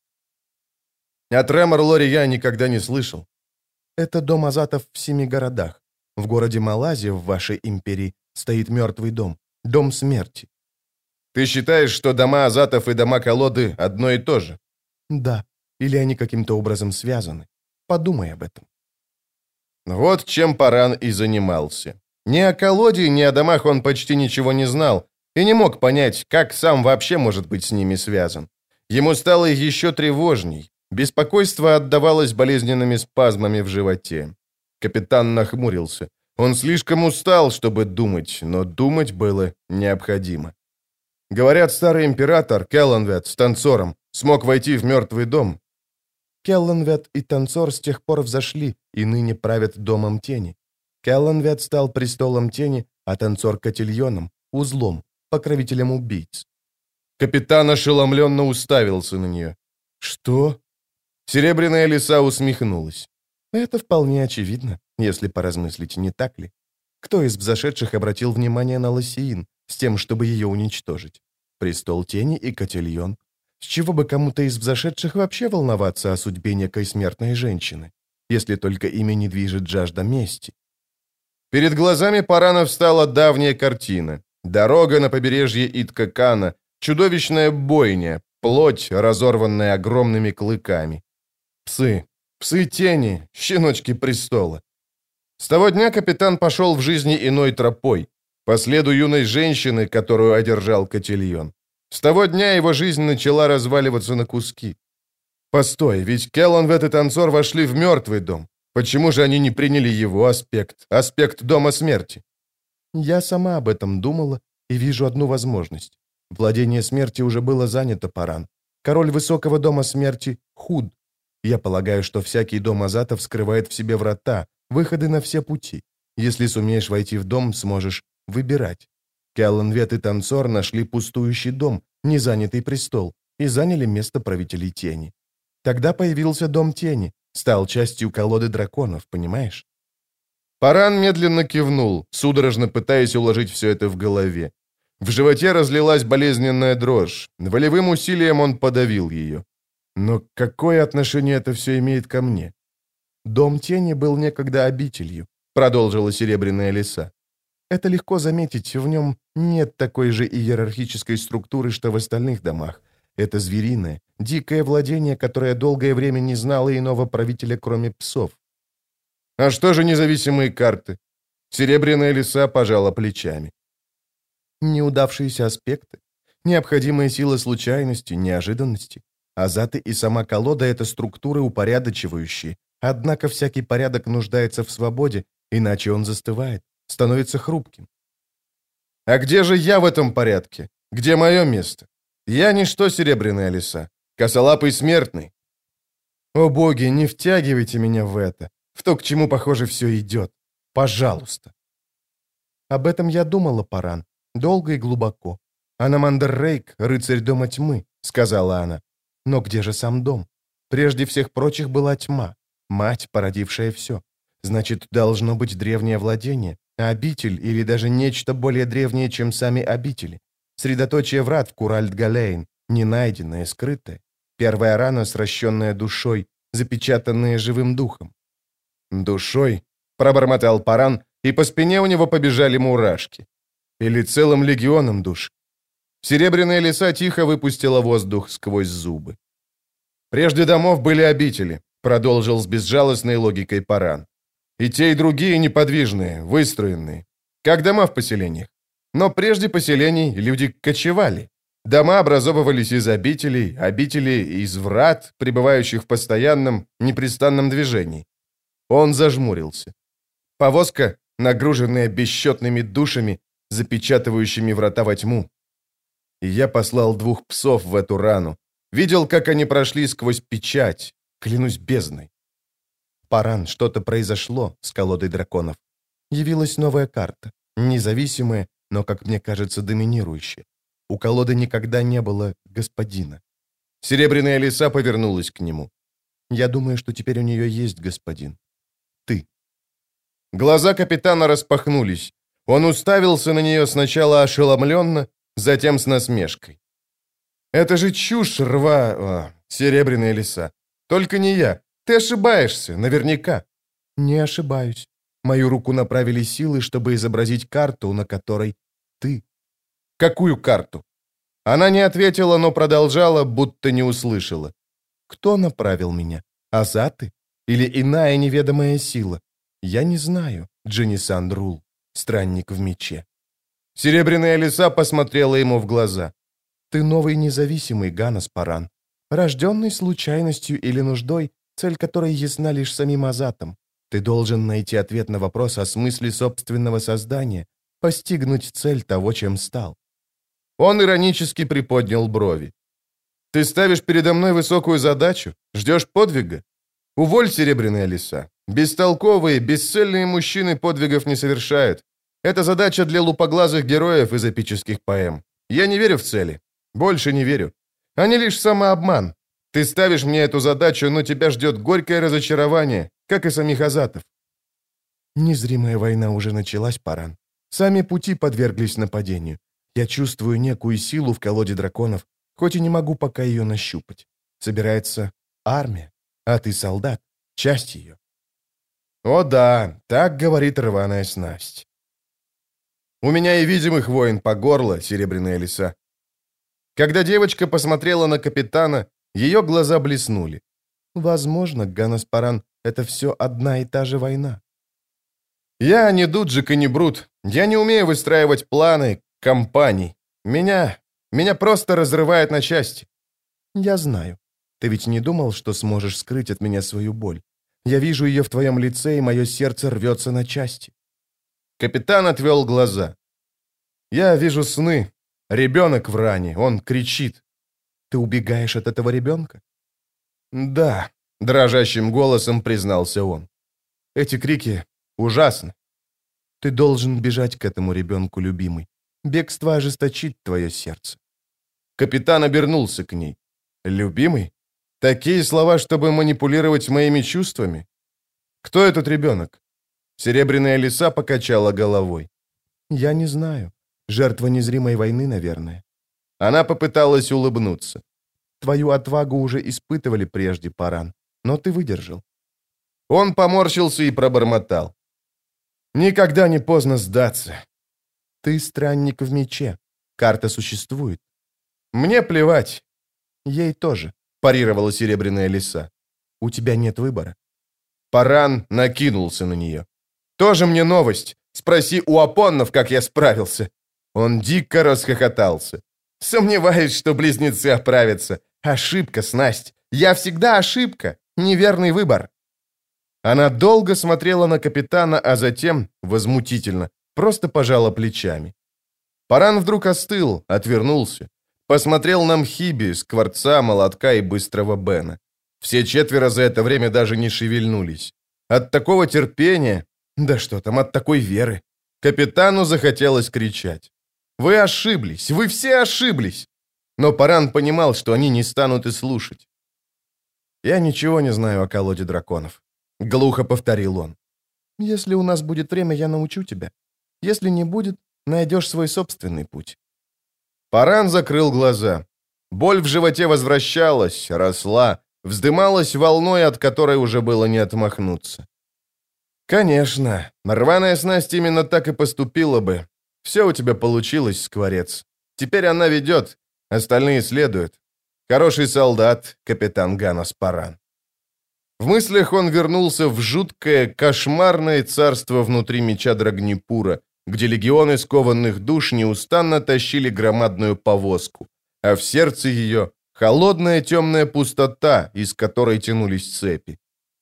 О Треморлоре я никогда не слышал. Это дом азатов в семи городах. В городе Малазия в вашей империи стоит мертвый дом, дом смерти. Ты считаешь, что дома азатов и дома колоды одно и то же? Да. Или они каким-то образом связаны. Подумай об этом. Вот чем Паран и занимался. Ни о колоде, ни о домах он почти ничего не знал и не мог понять, как сам вообще может быть с ними связан. Ему стало еще тревожней. Беспокойство отдавалось болезненными спазмами в животе. Капитан нахмурился. Он слишком устал, чтобы думать, но думать было необходимо. Говорят, старый император Келленвет с танцором смог войти в мертвый дом. Келленвет и танцор с тех пор взошли и ныне правят домом тени. Келленвет стал престолом тени, а танцор — котельоном, узлом, покровителем убийц. Капитан ошеломленно уставился на нее. «Что?» Серебряная лиса усмехнулась. «Это вполне очевидно, если поразмыслить, не так ли? Кто из взошедших обратил внимание на Лосиин с тем, чтобы ее уничтожить? Престол тени и котельон. С чего бы кому-то из взошедших вообще волноваться о судьбе некой смертной женщины, если только ими не движет жажда мести?» Перед глазами Парана встала давняя картина. Дорога на побережье Иткакана, чудовищная бойня, плоть, разорванная огромными клыками. Псы, псы тени, щеночки престола. С того дня капитан пошел в жизни иной тропой, по следу юной женщины, которую одержал Котильон. С того дня его жизнь начала разваливаться на куски. Постой, ведь Келланвет и танцор вошли в мертвый дом. Почему же они не приняли его аспект, аспект дома смерти? Я сама об этом думала и вижу одну возможность. Владение смерти уже было занято, Паран. Король высокого дома смерти худ. Я полагаю, что всякий дом азатов скрывает в себе врата, выходы на все пути. Если сумеешь войти в дом, сможешь выбирать. Келланвет и танцор нашли пустующий дом, незанятый престол, и заняли место правителей тени. Тогда появился дом тени, стал частью колоды драконов, понимаешь? Паран медленно кивнул, судорожно пытаясь уложить все это в голове. В животе разлилась болезненная дрожь. Волевым усилием он подавил ее. Но какое отношение это все имеет ко мне? Дом тени был некогда обителью, продолжила Серебряная лиса. Это легко заметить, в нем нет такой же иерархической структуры, что в остальных домах. Это звериное, дикое владение, которое долгое время не знало иного правителя, кроме псов. А что же независимые карты? Серебряная лиса пожала плечами. Неудавшиеся аспекты, необходимая сила случайности, неожиданности. Азаты и сама колода — это структуры упорядочивающие, однако всякий порядок нуждается в свободе, иначе он застывает, становится хрупким. А где же я в этом порядке? Где мое место? Я ничто, Серебряная лиса, косолапый смертный. О боги, не втягивайте меня в это, в то, к чему, похоже, все идет. Пожалуйста. Об этом я думала, Паран, долго и глубоко. Анамандр Рейк, рыцарь дома тьмы, сказала она. Но где же сам дом? Прежде всех прочих была тьма, мать, породившая все. Значит, должно быть древнее владение, обитель или даже нечто более древнее, чем сами обители. Средоточие врат в Куральд-Галейн, ненайденное, скрытое. Первая рана, сращенная душой, запечатанная живым духом. «Душой?» — пробормотал Паран, и по спине у него побежали мурашки. Или целым легионом душ. Серебряная лиса тихо выпустила воздух сквозь зубы. «Прежде домов были обители», — продолжил с безжалостной логикой Паран. «И те, и другие неподвижные, выстроенные, как дома в поселениях. Но прежде поселений люди кочевали. Дома образовывались из обителей, обители из врат, пребывающих в постоянном, непрестанном движении». Он зажмурился. Повозка, нагруженная бесчетными душами, запечатывающими врата во тьму. И я послал двух псов в эту рану. Видел, как они прошли сквозь печать. Клянусь бездной. Паран, что-то произошло с колодой драконов. Явилась новая карта. Независимая, но, как мне кажется, доминирующая. У колоды никогда не было господина. Серебряная лиса повернулась к нему. Я думаю, что теперь у нее есть господин. Ты. Глаза капитана распахнулись. Он уставился на нее сначала ошеломленно, затем с насмешкой. «Это же чушь, рва... О, Серебряная лиса. Только не я. Ты ошибаешься, наверняка». «Не ошибаюсь. Мою руку направили силы, чтобы изобразить карту, на которой ты». «Какую карту?» Она не ответила, но продолжала, будто не услышала. «Кто направил меня? Азаты? Или иная неведомая сила? Я не знаю, Дженнисан Рул, странник в мече». Серебряная лиса посмотрела ему в глаза. «Ты новый независимый, Ганас Паран, рожденный случайностью или нуждой, цель которой ясна лишь самим азатом. Ты должен найти ответ на вопрос о смысле собственного создания, постигнуть цель того, чем стал». Он иронически приподнял брови. «Ты ставишь передо мной высокую задачу? Ждешь подвига? Уволь, Серебряная лиса. Бестолковые, бесцельные мужчины подвигов не совершают. Это задача для лупоглазых героев из эпических поэм. Я не верю в цели. Больше не верю. Они лишь самообман. Ты ставишь мне эту задачу, но тебя ждет горькое разочарование, как и самих азатов». Незримая война уже началась, Паран. Сами пути подверглись нападению. Я чувствую некую силу в колоде драконов, хоть и не могу пока ее нащупать. Собирается армия, а ты солдат, часть ее. О да, так говорит рваная снасть. У меня и видимых воин по горло, Серебряная лиса. Когда девочка посмотрела на капитана, ее глаза блеснули. «Возможно, Ганаспаран, это все одна и та же война». «Я не Дуджик и не Брут. Я не умею выстраивать планы, кампаний. Меня... меня просто разрывает на части». «Я знаю. Ты ведь не думал, что сможешь скрыть от меня свою боль? Я вижу ее в твоем лице, и мое сердце рвется на части». Капитан отвел глаза. «Я вижу сны. Ребенок в ране, он кричит». «Ты убегаешь от этого ребенка?» «Да», — дрожащим голосом признался он. «Эти крики ужасны. Ты должен бежать к этому ребенку, любимый. Бегство ожесточит твое сердце». Капитан обернулся к ней. «Любимый? Такие слова, чтобы манипулировать моими чувствами? Кто этот ребенок?» Серебряная лиса покачала головой. «Я не знаю. Жертва незримой войны, наверное». Она попыталась улыбнуться. «Твою отвагу уже испытывали прежде, Паран, но ты выдержал». Он поморщился и пробормотал. «Никогда не поздно сдаться». «Ты странник в мече. Карта существует». «Мне плевать». «Ей тоже», — парировала серебряная лиса. «У тебя нет выбора». Паран накинулся на нее. «Тоже мне новость. Спроси у Апоннов, как я справился». Он дико расхохотался. «Сомневаюсь, что близнецы оправятся. Ошибка, снасть. Я всегда ошибка. Неверный выбор». Она долго смотрела на капитана, а затем, возмутительно, просто пожала плечами. Паран вдруг остыл, отвернулся. Посмотрел на Мхиби, Скворца, Молотка и Быстрого Бена. Все четверо за это время даже не шевельнулись. От такого терпения, да что там, от такой веры, капитану захотелось кричать. «Вы ошиблись! Вы все ошиблись!» Но Паран понимал, что они не станут и слушать. «Я ничего не знаю о колоде драконов», — глухо повторил он. «Если у нас будет время, я научу тебя. Если не будет, найдешь свой собственный путь». Паран закрыл глаза. Боль в животе возвращалась, росла, вздымалась волной, от которой уже было не отмахнуться. «Конечно, рваная снасть именно так и поступила бы. Все у тебя получилось, Скворец. Теперь она ведет, остальные следуют. Хороший солдат, капитан Ганаспаран». В мыслях он вернулся в жуткое, кошмарное царство внутри меча Драгнипура, где легионы скованных душ неустанно тащили громадную повозку, а в сердце ее холодная темная пустота, из которой тянулись цепи.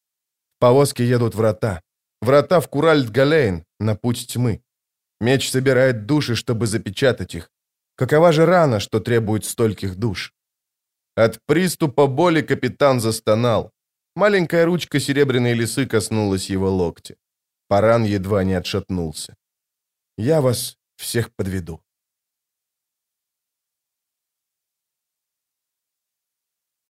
В повозке едут врата. Врата в Куральд-Галейн, на путь тьмы. Меч собирает души, чтобы запечатать их. Какова же рана, что требует стольких душ? От приступа боли капитан застонал. Маленькая ручка серебряной лисы коснулась его локтя. Паран едва не отшатнулся. «Я вас всех подведу».